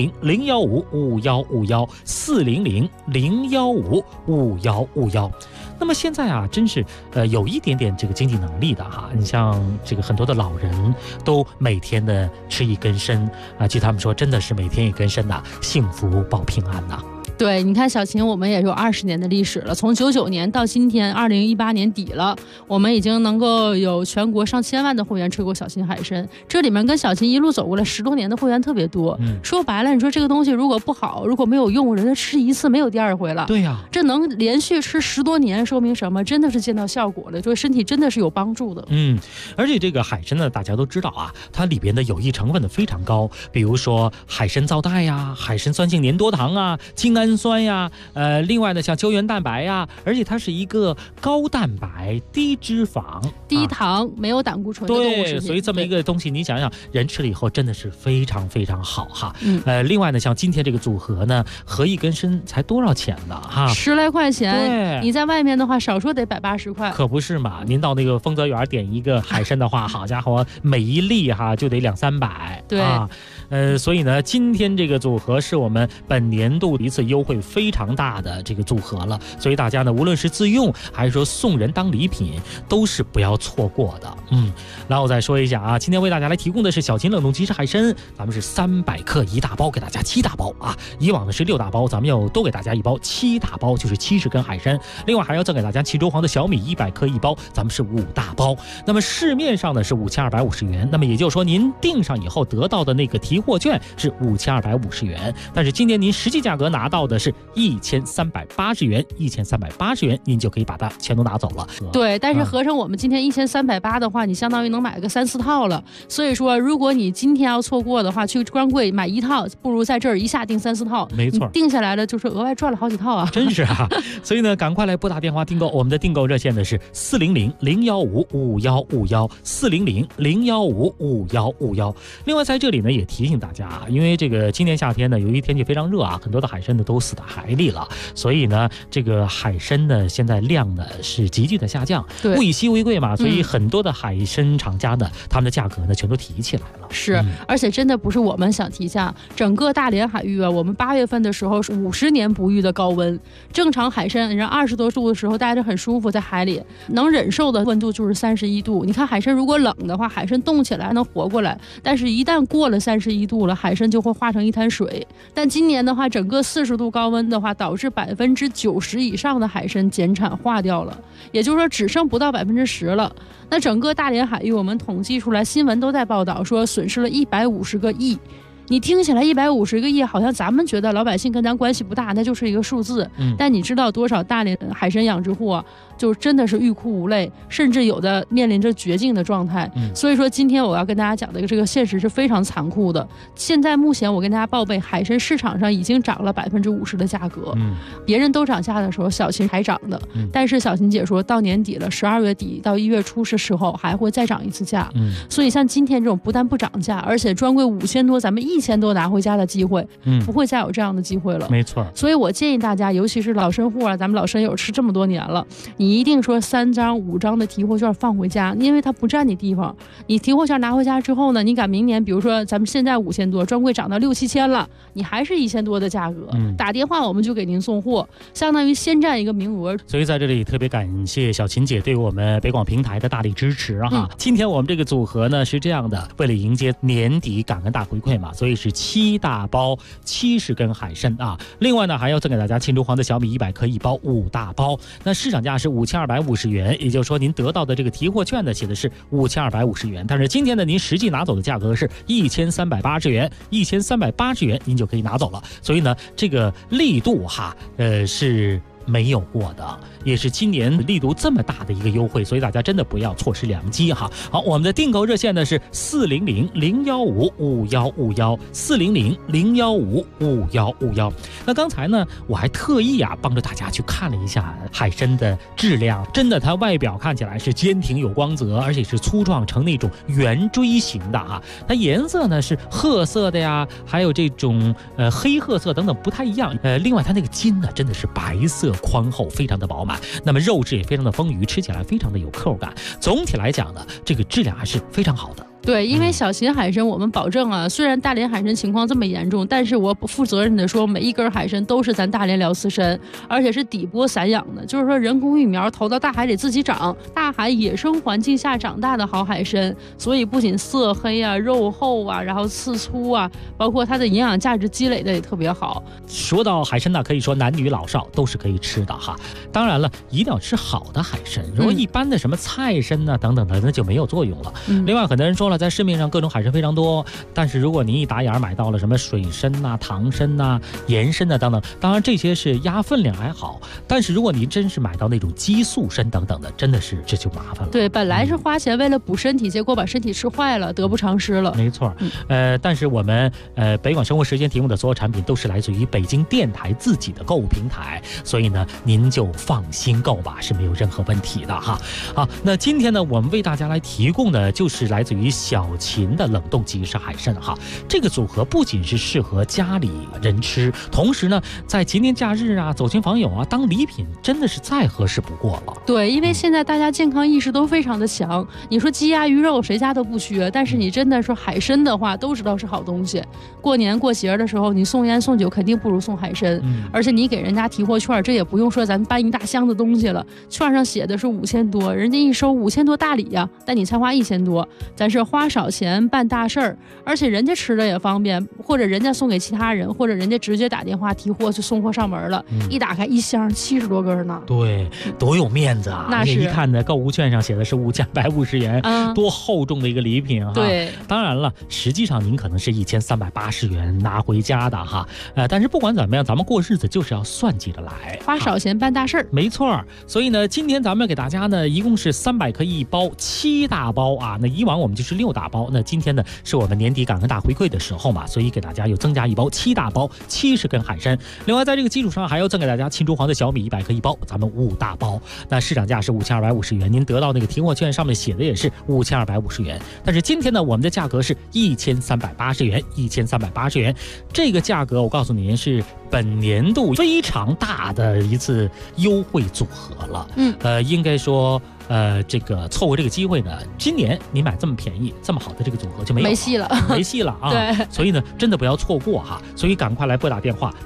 400-015-5151，400-015-5151。那么现在啊，真是有一点点这个经济能力的哈，你像这个很多的老人都每天的吃1根参啊，据他们说真的是每天1根参呐，幸福保平安呐。 对，你看小秦，我们也有20年的历史了，从99年到今天2018年底了，我们已经能够有全国上千万的会员吃过小秦海参。这里面跟小秦一路走过来10多年的会员特别多。说白了，你说这个东西如果不好，如果没有用，人家吃一次没有第二回了。 对呀， 这能连续吃10多年，说明什么？真的是见到效果了，对身体真的是有帮助的。 而且这个海参呢，大家都知道啊，它里边的有益成分呢非常高，比如说海参皂苷呀、海参酸性粘多糖啊、精氨酸呀，另外呢像胶原蛋白呀，而且它是一个高蛋白、低脂肪、 低糖、没有胆固醇的动物食品。 对，所以这么一个东西，你想想，人吃了以后真的是非常非常好哈。另外呢，像今天这个组合呢，合一根参才多少钱呢？哈 ，10来块钱。 对， 你在外面的话，少说得180块。 可不是嘛？您到那个丰泽园点一个海参的话，好家伙，每一粒哈就得200-300。 对啊，所以呢，今天这个组合是我们本年度一次优惠非常大的这个组合了，所以大家呢，无论是自用还是说送人当礼品，都是不要错过的。然后我再说一下啊，今天为大家来提供的是小秦冷冻即食海参，咱们是300克1大包，给大家7大包啊。以往的是6大包，咱们要多给大家1包，7大包就是70根海参。另外还要赠给大家冀州黄的小米100克1包，咱们是5大包。那么市面上呢是5250元，那么也就是说您订上以后得到的那个提货券是5250元，但是今年您实际价格拿到的是1380元，1380元您就可以把它全都拿走了。 对，但是合成我们今天1380的话，你相当于能买个3-4套了。所以说，如果你今天要错过的话，去专柜买1套，不如在这儿一下订3-4套。 没错， 定下来了就是额外赚了好几套啊！ 真是啊！所以呢，赶快来拨打电话订购，我们的订购热线呢是400-015-5151，400-015-5151。另外在这里呢也提醒大家啊，因为这个今年夏天呢，由于天气非常热啊，很多的海参呢都死在海里了，所以呢，这个海参呢现在量呢是急剧的下降，物以稀为贵嘛，所以很多的海参厂家呢，他们的价格呢全都提起来了。 是，而且真的不是我们想提价，整个大连海域啊，我们8月份的时候是50年不遇的高温，正常海参人20多度的时候待着很舒服，在海里能忍受的温度就是31度。你看海参如果冷的话，海参冻起来能活过来，但是一旦过了31度了，海参就会化成一滩水。但今年的话，整个40度高温的话，导致90%以上的海参减产化掉了，也就是说只剩不到10%了。那整个大连海域我们统计出来，新闻都在报道说损失了150个亿。你听起来150个亿，好像咱们觉得老百姓跟咱关系不大，那就是一个数字。但你知道多少大连海参养殖户啊，就真的是欲哭无泪，甚至有的面临着绝境的状态。所以说今天我要跟大家讲的这个现实是非常残酷的。现在目前我跟大家报备，海参市场上已经涨了50%的价格。别人都涨价的时候，小秦还涨的。但是小秦姐说到年底了，12月底到1月初的时候还会再涨一次价。所以像今天这种不但不涨价，而且专柜5000多，咱们1000多拿回家的机会，不会再有这样的机会了。 没错， 所以我建议大家，尤其是老参户啊，咱们老参友吃这么多年了，你一定说3张5张的提货券放回家，因为它不占你地方。你提货券拿回家之后呢，你赶明年，比如说咱们现在5000多，专柜涨到6-7千了，你还是1000多的价格，打电话我们就给您送货，相当于先占一个名额。 所以在这里特别感谢小秦姐对我们北广平台的大力支持哈。今天我们这个组合呢是这样的，为了迎接年底感恩大回馈嘛，所以是7大包70根海参啊。另外呢还要赠给大家冀州黄的小米100克1包5大包，那市场价是5250元，也就是说您得到的这个提货券呢写的是5250元，但是今天呢您实际拿走的价格是1380元，1380元您就可以拿走了。所以呢这个力度哈是没有过的，也是今年力度这么大的一个优惠，所以大家真的不要错失良机哈。好，我们的订购热线呢是400-015-5151，400-015-5151。那刚才呢我还特意帮着大家去看了一下海参的质量，真的它外表看起来是坚挺有光泽，而且是粗壮成那种圆锥形的哈。它颜色呢是褐色的呀，还有这种黑褐色等等不太一样。另外它那个筋呢真的是白色宽厚，非常的饱满，那么肉质也非常的丰腴，吃起来非常的有口感。总体来讲呢，这个质量还是非常好的。 对，因为小型海参我们保证啊，虽然大连海参情况这么严重，但是我负责任的说，每一根海参都是咱大连辽丝参，而且是底部散养的，就是说人工育苗投到大海里自己长，大海野生环境下长大的好海参，所以不仅色黑啊、肉厚啊，然后刺粗啊，包括它的营养价值积累的也特别好。 说到海参呢，可以说男女老少都是可以吃的哈。当然了，一定要吃好的海参，如果一般的什么菜参啊等等的，那就没有作用了。另外，很多人说了，在市面上各种海参非常多，但是如果您一打眼买到了什么水参呐、糖参呐、盐参呐等等，当然这些是压分量还好，但是如果您真是买到那种激素参等等的，真的是这就麻烦了。 对，本来是花钱为了补身体，结果把身体吃坏了，得不偿失了。 没错，但是我们北广生活时间提供的所有产品都是来自于北京电台自己的购物平台，所以呢，您就放心购吧，是没有任何问题的哈。好，那今天呢，我们为大家来提供的就是来自于小秦的冷冻即食海参哈。这个组合不仅是适合家里人吃，同时呢，在节年假日啊、走亲访友啊当礼品，真的是再合适不过了。 对，因为现在大家健康意识都非常的强，你说鸡鸭鱼肉谁家都不缺，但是你真的说海参的话，都知道是好东西。过年过节的时候，你送烟送酒肯定不如送海参，而且你给人家提货券，这也不用说咱搬一大箱子东西了，券上写的是5000多，人家一收5000多大礼呀，但你才花1000多，咱是花少钱办大事儿，而且人家吃的也方便，或者人家送给其他人，或者人家直接打电话提货就送货上门了，一打开一箱70多根呢。 对，多有面子啊！ 那是一看呢，购物券上写的是5250元，多厚重的一个礼品哈。 对， 当然了，实际上您可能是1380元拿回家的哈。但是不管怎么样，咱们过日子就是要算计着来， 花少钱办大事儿。 没错，所以呢，今天咱们给大家呢，一共是300克一包，7大包啊。那以往我们就是6大包，那今天呢，是我们年底感恩大回馈的时候嘛，所以给大家又增加一包7大包，70根海参。另外，在这个基础上还要赠给大家青竹黄的小米100克一包，咱们5大包。那市场价是5250元，您得到那个提货券上面写的也是5250元，但是今天呢，我们的价格是1380元，1380元。这个价格我告诉您是本年度非常大的一次优惠组合了。应该说。这个错过这个机会呢，今年你买这么便宜、这么好的这个组合就没戏了，没戏了啊！ 对， 所以呢，真的不要错过哈！所以赶快来拨打电话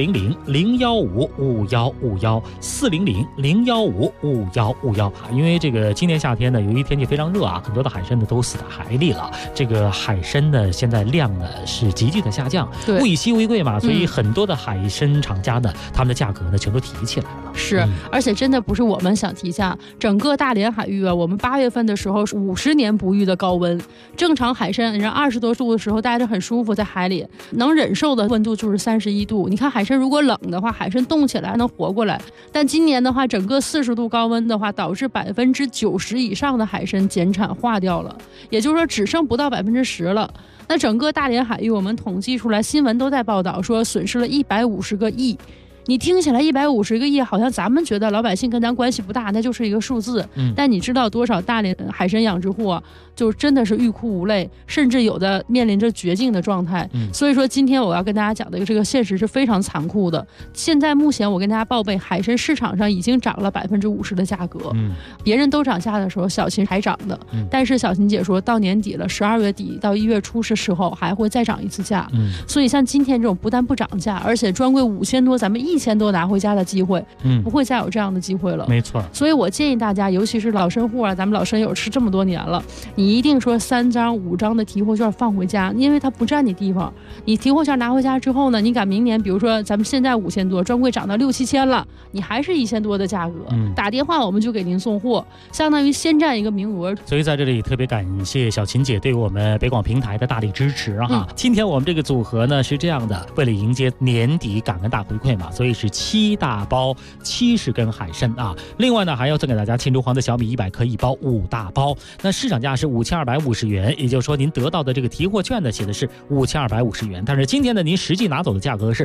400-015-5151，400-015-5151。因为这个今年夏天呢，由于天气非常热啊，很多的海参呢都死在海里了。这个海参呢，现在量呢是急剧的下降，物以稀为贵嘛，所以很多的海参厂家呢，他们的价格呢全都提起来了。 是，而且真的不是我们想提价，整个大连海域啊，我们8月份的时候是50年不遇的高温，正常海参人20多度的时候待着很舒服，在海里能忍受的温度就是31度。你看海参如果冷的话，海参冻起来还能活过来，但今年的话，整个40度高温的话，导致90%以上的海参减产化掉了，也就是说只剩不到10%了。那整个大连海域我们统计出来，新闻都在报道说损失了150个亿。你听起来150个亿，好像咱们觉得老百姓跟咱关系不大，那就是一个数字。但你知道多少大连海参养殖户啊，就真的是欲哭无泪，甚至有的面临着绝境的状态。所以说今天我要跟大家讲的这个现实是非常残酷的。现在目前我跟大家报备，海参市场上已经涨了50%的价格。别人都涨价的时候，小秦还涨的。但是小秦姐说到年底了，12月底到1月初是时候还会再涨一次价。所以像今天这种不但不涨价，而且专柜5000多，咱们1000多拿回家的机会，不会再有这样的机会了。 没错， 所以我建议大家，尤其是老参户啊，咱们老参友吃这么多年了，你一定说3张5张的提货券放回家，因为它不占你地方。你提货券拿回家之后呢，你赶明年，比如说咱们现在5000多，专柜涨到6、7千了，你还是1000多的价格，打电话我们就给您送货，相当于先占一个名额。 所以在这里特别感谢小秦姐对我们北广平台的大力支持哈。今天我们这个组合呢是这样的，为了迎接年底感恩大回馈嘛，所以是7大包70根海参啊。另外呢，还要赠给大家青竹黄的小米100克一包，5大包。那市场价是5250元，也就是说您得到的这个提货券呢写的是5250元，但是今天呢您实际拿走的价格是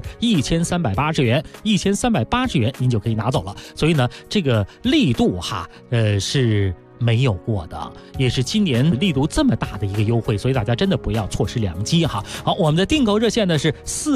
1380元，1380元您就可以拿走了。所以呢，这个力度哈，是没有过的，也是今年力度这么大的一个优惠，所以大家真的不要错失良机哈。好，我们的订购热线呢是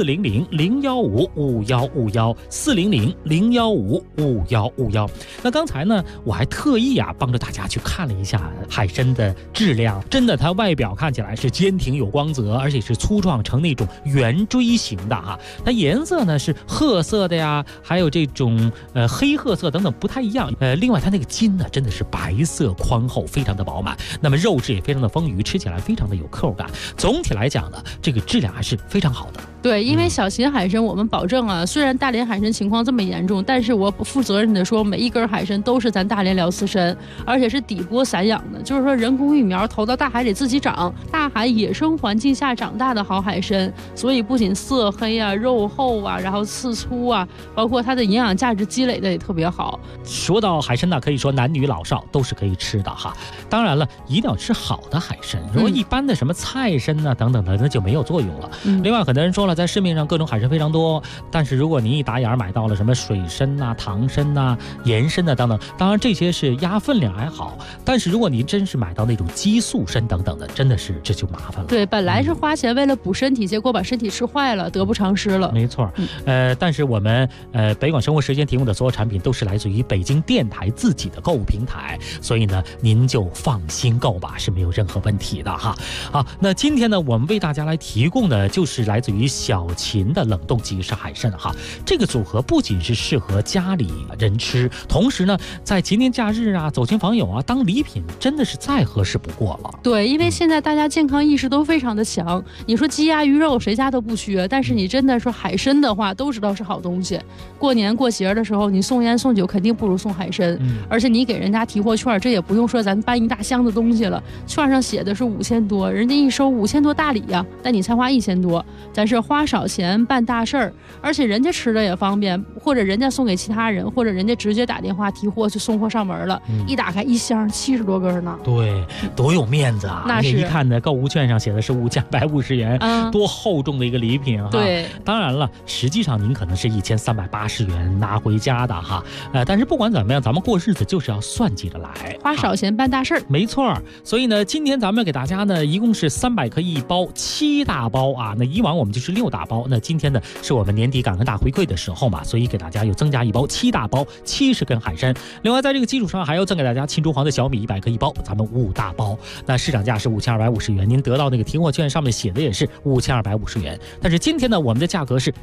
400-015-5151，400-015-5151。那刚才呢，我还特意帮着大家去看了一下海参的质量，真的它外表看起来是坚挺有光泽，而且是粗壮成那种圆锥形的哈。它颜色呢是褐色的呀，还有这种黑褐色等等不太一样。另外它那个筋呢真的是白色宽厚，非常的饱满，那么肉质也非常的丰腴，吃起来非常的有口感。总体来讲呢，这个质量还是非常好的。 对，因为小秦海参我们保证虽然大连海参情况这么严重，但是我不负责任的说，每一根海参都是咱大连辽刺参，而且是底部散养的，就是说人工育苗投到大海里自己长，大海野生环境下长大的好海参，所以不仅色黑肉厚然后刺粗包括它的营养价值积累的也特别好。 说到海参呢，可以说男女老少都是可以吃的哈。当然了，一定要吃好的海参，如果一般的什么菜参等等的，那就没有作用了。另外很多人说了，在市面上各种海参非常多，但是如果您一打眼买到了什么水参糖参盐参等等，当然这些是压分量还好，但是如果您真是买到那种激素参等等的，真的是这就麻烦了。 对，本来是花钱为了补身体，结果把身体吃坏了，得不偿失了。 没错。但是我们北广生活时间提供的所有产品都是来自于北京电台自己的购物平台，所以呢您就放心购吧，是没有任何问题的哈。好，那今天呢我们为大家来提供的就是来自于小秦的冷冻即食海参哈。这个组合不仅是适合家里人吃，同时呢在节年假日走亲访友当礼品真的是再合适不过了。 对，因为现在大家健康意识都非常的强，你说鸡鸭鱼肉谁家都不缺，但是你真的说海参的话都知道是好东西，过年过节的时候你送烟送酒肯定不如送海参，而且你给人家提货券，这也不用说咱搬一大箱子东西了，券上写的是5000多，人家一收5000多大礼但你才花1000多，咱是花少钱办大事儿，而且人家吃的也方便，或者人家送给其他人，或者人家直接打电话提货就送货上门了，一打开一箱70多根呢。 对，多有面子啊！ 那是一看呢，购物券上写的是5250元，多厚重的一个礼品哈。 对， 当然了，实际上您可能是1380元拿回家的哈。但是不管怎么样，咱们过日子就是要算计着来， 花少钱办大事儿。 没错，所以呢，今天咱们给大家呢，一共是300克一包，7大包那以往我们就是6大包，那今天呢是我们年底感恩大回馈的时候嘛，所以给大家又增加一包7大包，70根海参。另外在这个基础上还要赠给大家青竹黄的小米100克一包，咱们5大包。那市场价是5250元，您得到那个提货券上面写的也是5250元，但是今天呢我们的价格是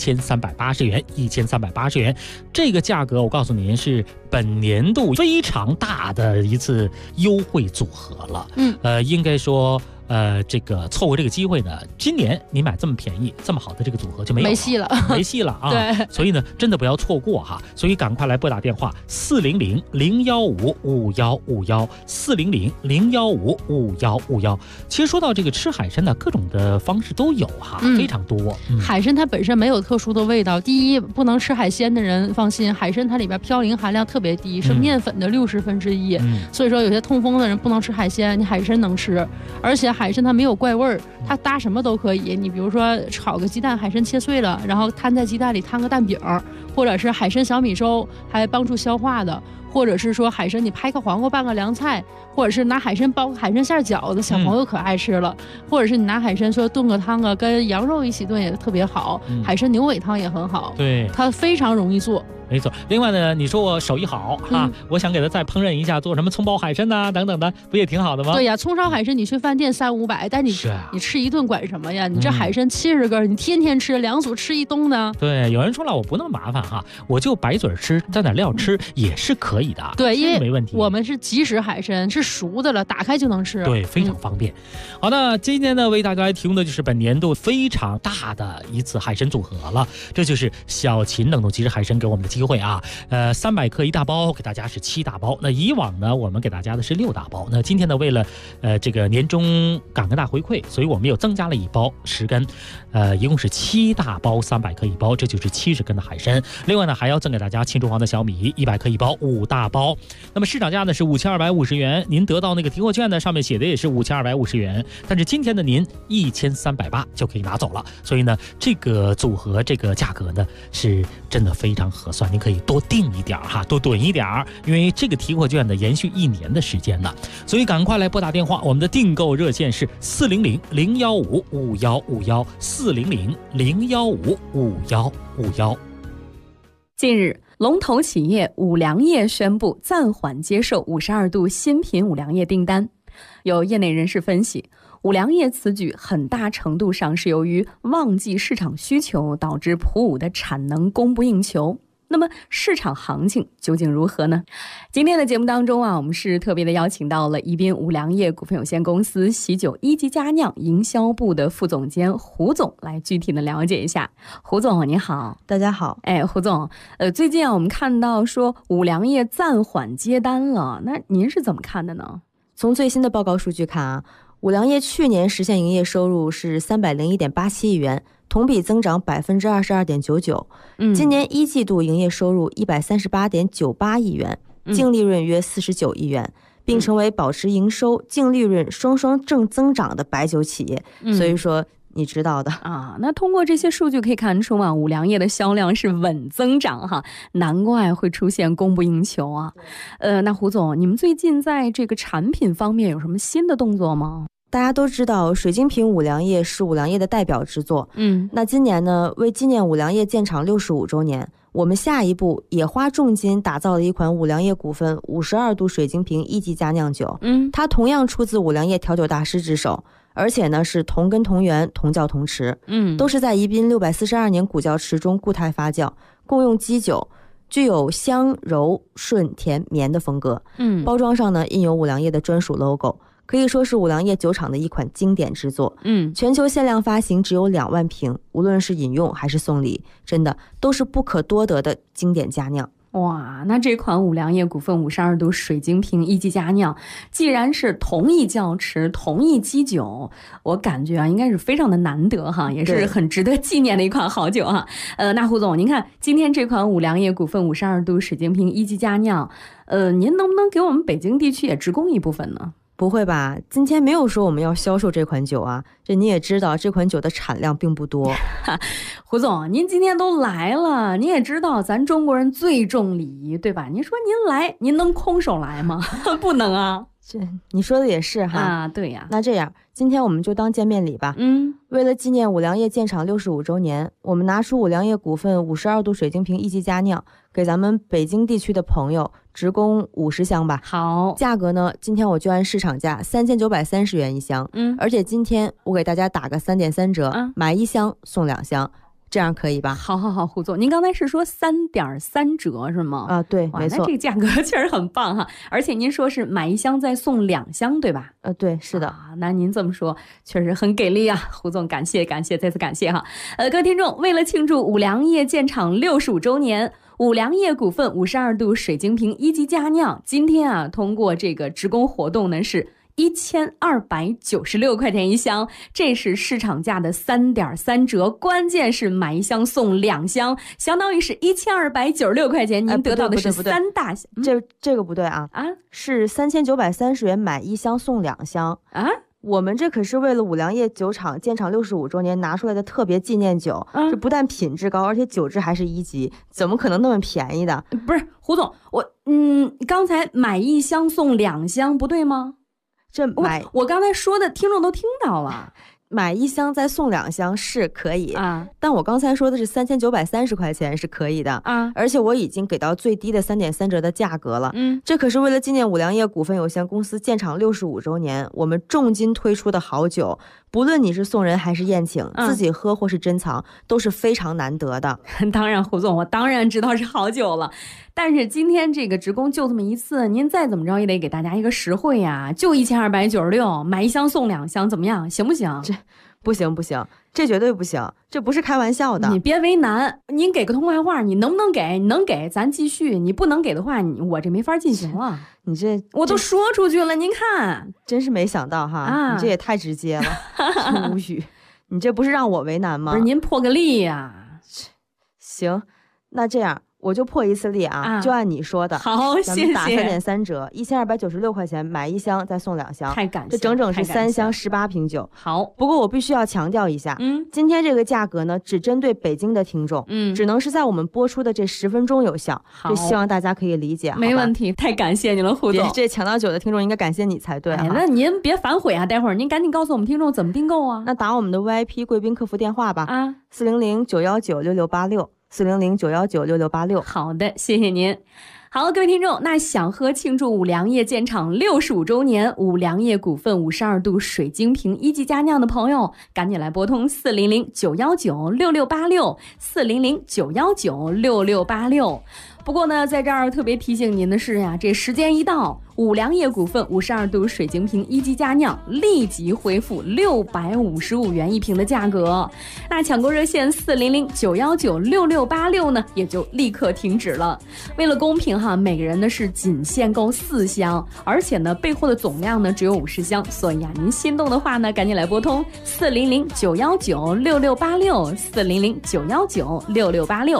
1380元，1380元。这个价格我告诉您是本年度非常大的一次优惠组合了。应该说这个错过这个机会呢，今年你买这么便宜这么好的这个组合就没戏了对， 所以呢真的不要错过哈，所以赶快来拨打电话400-015-5151，400-015-5151。其实说到这个吃海参呢，各种的方式都有哈，非常多。 海参它本身没有特殊的味道，第一不能吃海鲜的人放心，海参它里边嘌呤含量特别低，是面粉的1/60，所以说有些痛风的人不能吃海鲜，你海参能吃，而且海参它没有怪味儿，它搭什么都可以。你比如说炒个鸡蛋，海参切碎了，然后摊在鸡蛋里摊个蛋饼，或者是海参小米粥，还帮助消化的。或者是说海参你拍个黄瓜拌个凉菜，或者是拿海参包个海参馅饺子，小朋友可爱吃了。或者是你拿海参说炖个汤跟羊肉一起炖也特别好，海参牛尾汤也很好。 对， 它非常容易做。 没错，另外呢，你说我手艺好我想给他再烹饪一下，做什么葱爆海参等等的，不也挺好的吗？ 对呀，葱烧海参你去饭店300-500，但你吃一顿管什么呀？你这海参70根，你天天吃，2组吃一冬呢？ 对，有人说了，我不那么麻烦我就白嘴吃，蘸点料吃也是可以的。 对，因为没问题， 我们是即食海参，是熟的了，打开就能吃。 对，非常方便。好的，今天呢为大家来提供的就是本年度非常大的一次海参组合了，这就是小秦冷冻即食海参给我们的机会300克一大包，给大家是7大包。那以往呢我们给大家的是6大包，那今天呢为了这个年终感恩大回馈，所以我们又增加了一包10根，一共是7大包300克一包，这就是70根的海参。另外呢还要赠给大家青竹黄的小米100克一包，5大包。那么市场价呢是5250元，您得到那个提货券呢上面写的也是5250元，但是今天的您1380就可以拿走了，所以呢这个组合这个价格呢是真的非常合算。 算您可以多订一点哈，多囤一点，因为这个提货券的延续1年的时间呢，所以赶快来拨打电话，我们的订购热线是400-015-5151，400-015-5151。 近日，龙头企业五粮液宣布暂缓接受52度新品五粮液订单。有业内人士分析，五粮液此举很大程度上是由于旺季市场需求导致普五的产能供不应求。那么市场行情究竟如何呢？今天的节目当中我们是特别的邀请到了宜宾五粮液股份有限公司喜酒一级佳酿营销部的副总监胡总来具体的了解一下。胡总你好。 大家好。 胡总，最近我们看到说五粮液暂缓接单了，那您是怎么看的呢？ 从最新的报告数据看五粮液去年实现营业收入是301.87亿元，同比增长22.99%。今年1季度营业收入138.98亿元，净利润约49亿元，并成为保持营收、净利润双双正增长的白酒企业。所以说你知道的那通过这些数据可以看出五粮液的销量是稳增长哈，难怪会出现供不应求啊。那胡总，你们最近在这个产品方面有什么新的动作吗？ 大家都知道水晶瓶五粮液是五粮液的代表之作。那今年呢，为纪念五粮液建厂65周年，我们下一步也花重金打造了一款五粮液股份52度水晶瓶1级佳酿酒。它同样出自五粮液调酒大师之手，而且呢是同根同源同窖同池，都是在宜宾642年古窖池中固态发酵，共用基酒，具有香柔顺甜绵的风格。包装上呢印有五粮液的专属 logo， 可以说是五粮液酒厂的一款经典之作。全球限量发行只有2万瓶，无论是饮用还是送礼，真的都是不可多得的经典佳酿。 哇，那这款五粮液股份52度水晶瓶1级佳酿，既然是同一窖池、同一基酒，我感觉应该是非常的难得哈，也是很值得纪念的一款好酒哈。那胡总，您看今天这款五粮液股份52度水晶瓶1级佳酿，您能不能给我们北京地区也直供一部分呢？ 不会吧，今天没有说我们要销售这款酒啊，这你也知道这款酒的产量并不多。 胡总，您今天都来了，你也知道咱中国人最重礼仪，对吧？您说您来，您能空手来吗？不能啊。 这你说的也是哈。 对呀。 那这样今天我们就当见面礼吧。为了纪念五粮液建厂65周年，我们拿出五粮液股份52度水晶瓶1级佳酿，给咱们北京地区的朋友直供50箱吧。 好， 价格呢，今天我就按市场价3930元一箱。而且今天我给大家打个3.3折，买1箱送2箱。这样可以吧？ 好，胡总，您刚才是说3.3折是吗？ 对，没错。 那这个价格确实很棒哈，而且您说是买1箱再送2箱，对吧？ 对，是的。 那您这么说确实很给力啊，胡总，感谢，再次感谢哈。各位听众，为了庆祝五粮液建厂65周年，五粮液股份52度水晶瓶1级佳酿，今天通过这个直供活动呢是1296块钱一箱，这是市场价的3.3折，关键是买1箱送2箱，相当于是1296块钱，您得到的是3大箱。 这个不对啊，是3930元买1箱送2箱啊。 我们这可是为了五粮液酒厂建厂65周年拿出来的特别纪念酒，这不但品质高，而且酒质还是1级，怎么可能那么便宜的？ 不是胡总，刚才买1箱送2箱不对吗？我刚才说的听众都听到了， 买1箱再送2箱是可以但我刚才说的是3930块钱是可以的而且我已经给到最低的3.3折的价格了。这可是为了纪念五粮液股份有限公司建厂65周年，我们重金推出的好酒，不论你是送人还是宴请，自己喝或是珍藏，都是非常难得的。 当然，胡总，我当然知道是好酒了，但是今天这个直供就这么一次，您再怎么着也得给大家一个实惠呀，就1296，买1箱送2箱，怎么样？行不行？ 这不行，这绝对不行，这不是开玩笑的。 你别为难，您给个痛快话，你能不能给？你能给咱继续，你不能给的话，我这没法进行了。 你这我都说出去了，您看， 真是没想到哈，你这也太直接了，无语。你这不是让我为难吗？ 不是，您破个例呀。 行，那这样我就破一次例啊，就按你说的。 好，谢谢。 打3.3折，1296块钱买1箱再送2箱， 太感谢， 这整整是3箱18瓶酒。 好， 不过我必须要强调一下，今天这个价格呢，只针对北京的听众，只能是在我们播出的这10分钟有效。这希望大家可以理解。 没问题，太感谢你了，胡总。 这抢到酒的听众应该感谢你才对。 那您别反悔啊，待会儿您赶紧告诉我们听众怎么订购啊。 那打我们的 VIP 贵宾客服电话吧，啊，400-919-6686，400-919-6686。 好的，谢谢您。好，各位听众，那想喝庆祝五粮液建厂65周年五粮液股份52度水晶瓶1级佳酿的朋友，赶紧来拨通400-919-6686，400-919-6686。不过呢，在这儿特别提醒您的是呀，这时间一到，五粮液股份52度水晶瓶1级佳酿立即恢复655元一瓶的价格。那抢购热线400-919-6686呢，也就立刻停止了。为了公平哈，每个人呢是仅限购4箱，而且呢备货的总量呢只有50箱，所以啊，您心动的话呢，赶紧来拨通400-919-6686，400-919-6686。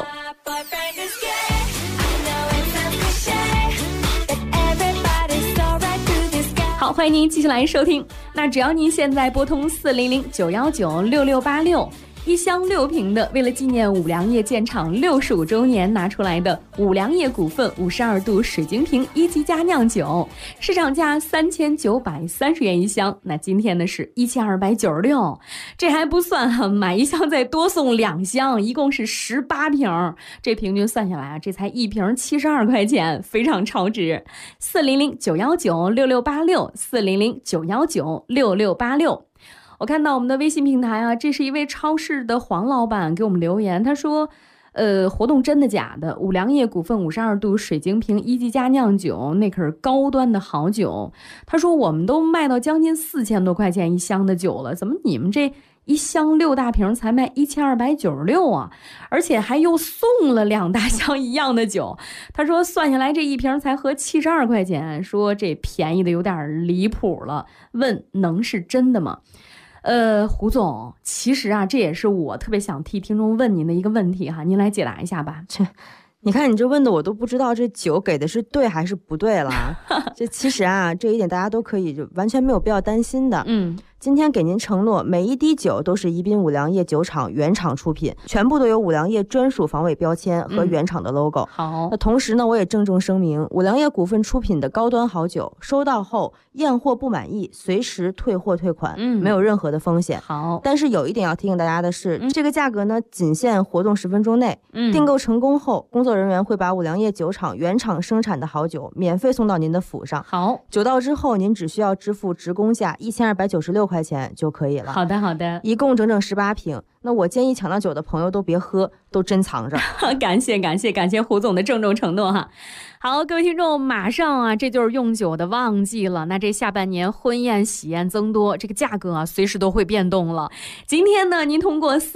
好，欢迎您继续来收听。那只要您现在拨通400-919-6686。1箱6瓶的，为了纪念五粮液建厂65周年拿出来的五粮液股份52度水晶瓶1级佳酿酒，市场价3930元一箱，那今天呢是1296，这还不算哈，买1箱再多送2箱，一共是18瓶，这平均算下来啊，这才1瓶72块钱，非常超值。400-919-6686，400-919-6686。我看到我们的微信平台啊，这是一位超市的黄老板给我们留言，他说活动真的假的？五粮液股份52度水晶瓶1级佳酿酒，那可是高端的好酒。他说我们都卖到将近4000多块钱一箱的酒了，怎么你们这1箱6大瓶才卖1296啊？而且还又送了2大箱一样的酒。他说算下来这一瓶才合72块钱，说这便宜的有点离谱了，问能是真的吗？胡总，其实啊，这也是我特别想替听众问您的一个问题哈，您来解答一下吧。 你看你这问的我都不知道这酒给的是对还是不对了。这其实啊，这一点大家都可以就完全没有必要担心的。今天给您承诺，每一滴酒都是宜宾五粮液酒厂原厂出品，全部都有五粮液专属防伪标签和原厂的 logo。 好， 那同时呢，我也郑重声明，五粮液股份出品的高端好酒，收到后验货不满意，随时退货退款，没有任何的风险。 好， 但是有一点要提醒大家的是，这个价格呢，仅限活动10分钟内。订购成功后，工作人员会把五粮液酒厂原厂生产的好酒免费送到您的府上。 好， 酒到之后，您只需要支付职工价1296块钱就可以了。 好的，好的， 一共整整18瓶。那我建议抢到酒的朋友都别喝，都珍藏着。 感谢胡总的郑重承诺哈。好，各位听众，马上啊，这就是用酒的旺季了。那这下半年婚宴喜宴增多，这个价格啊，随时都会变动了。今天呢，您通过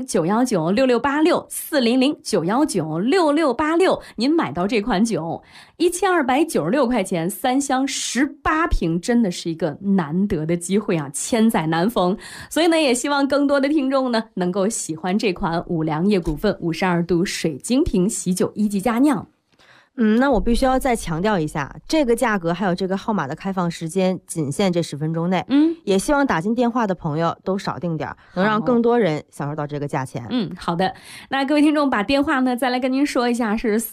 400-919-6686，400-919-6686，您买到这款酒，1296块钱，3箱18瓶，真的是一个难得的机会啊，千载难逢。所以呢，也希望更多的听众呢，能够喜欢这款五粮液股份52度水晶瓶喜酒1级佳酿。 那我必须要再强调一下，这个价格还有这个号码的开放时间仅限这10分钟内。也希望打进电话的朋友都少订点，能让更多人享受到这个价钱。 好的。那各位听众把电话呢再来跟您说一下，是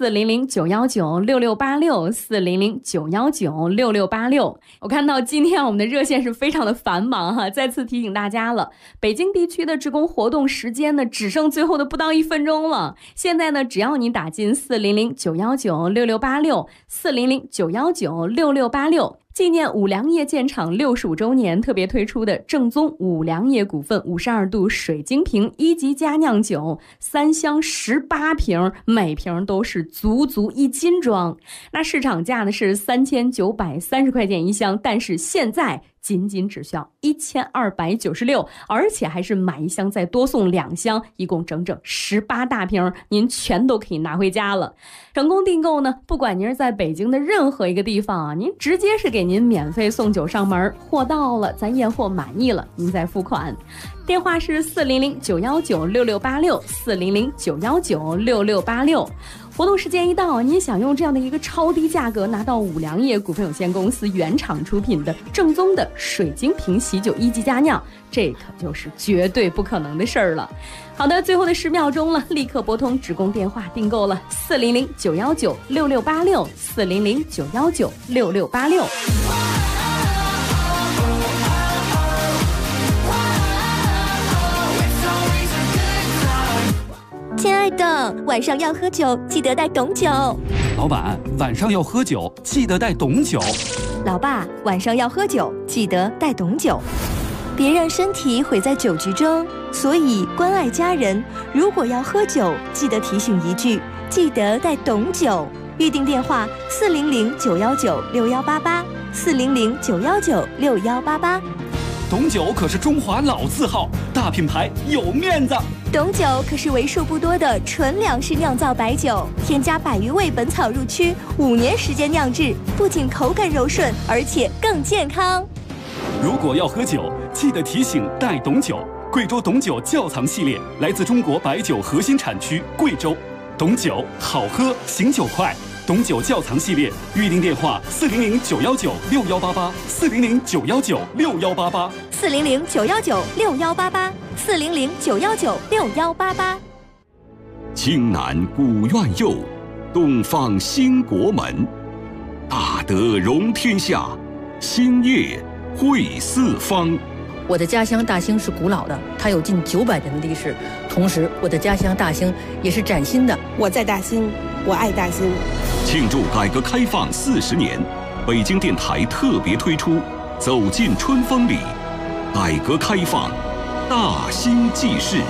400-919-6686，400-919-6686。我看到今天我们的热线是非常的繁忙哈，再次提醒大家了，北京地区的职工活动时间呢只剩最后的不到1分钟了。现在呢，只要你打进400-919-6686，400-919-6686，纪念五粮液建厂65周年特别推出的正宗五粮液股份52度水晶瓶1级佳酿酒，3箱18瓶，每瓶都是足1斤装。那市场价呢是3930块钱一箱，但是现在仅只需要1296，而且还是买1箱再多送2箱，一共整整18大瓶，您全都可以拿回家了。成功订购呢，不管您是在北京的任何一个地方啊，您直接是给您免费送酒上门，货到了咱验货满意了，您再付款。电话是400-919-6686，400-919-6686。 活动时间一到，你也想用这样的一个超低价格拿到五粮液股份有限公司原厂出品的正宗的水晶瓶喜酒1级佳酿，这可就是绝对不可能的事儿了。好的，最后的10秒钟了，立刻拨通职工电话订购了400-919-6686，400-919-6686。 亲爱的，晚上要喝酒，记得带懂酒。 老板，晚上要喝酒，记得带懂酒。 老爸，晚上要喝酒，记得带懂酒。别让身体毁在酒局中，所以关爱家人，如果要喝酒，记得提醒一句，记得带懂酒。预订电话400-919-6188，400-919-6188。 懂酒可是中华老字号，大品牌有面子。 懂酒可是为数不多的纯粮食酿造白酒，添加100余味本草入曲，5年时间酿制，不仅口感柔顺，而且更健康。 如果要喝酒，记得提醒带懂酒。贵州懂酒窖藏系列来自中国白酒核心产区贵州，懂酒好喝，醒酒快。懂酒窖藏系列预订电话 400-919-6188，400-919-6188，400-919-6188。 京南古院右，东方兴国门。大德容天下，兴业汇四方。 我的家乡大兴是古老的，它有近900年的历史。同时，我的家乡大兴也是崭新的。 我在大兴，我爱大兴。 庆祝改革开放40年，北京电台特别推出《走进春风里》，改革开放大兴纪事，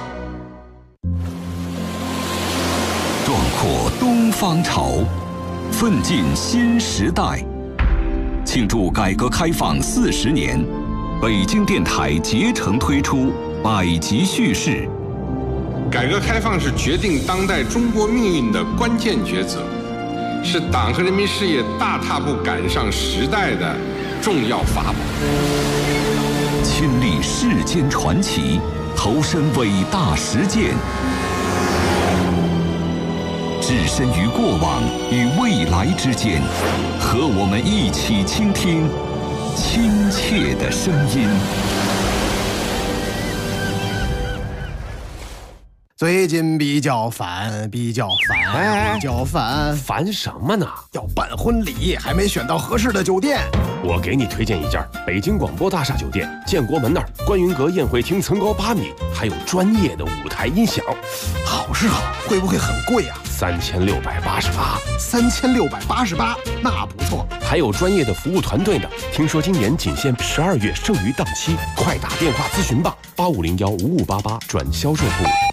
壮阔东方潮，奋进新时代。庆祝改革开放40年，北京电台竭诚推出100集叙事。 改革开放是决定当代中国命运的关键抉择，是党和人民事业大踏步赶上时代的重要法宝。 亲历世间传奇，投身伟大实践，置身于过往与未来之间，和我们一起倾听亲切的声音。 最近比较烦， 烦什么呢？ 要办婚礼，还没选到合适的酒店。 我给你推荐一家北京广播大厦酒店，建国门那儿，观云阁宴会厅层高8米，还有专业的舞台音响。 好是好，会不会很贵啊 ？3688， 那不错。 还有专业的服务团队呢。听说今年仅限12月剩余档期，快打电话咨询吧，85015588转销售部。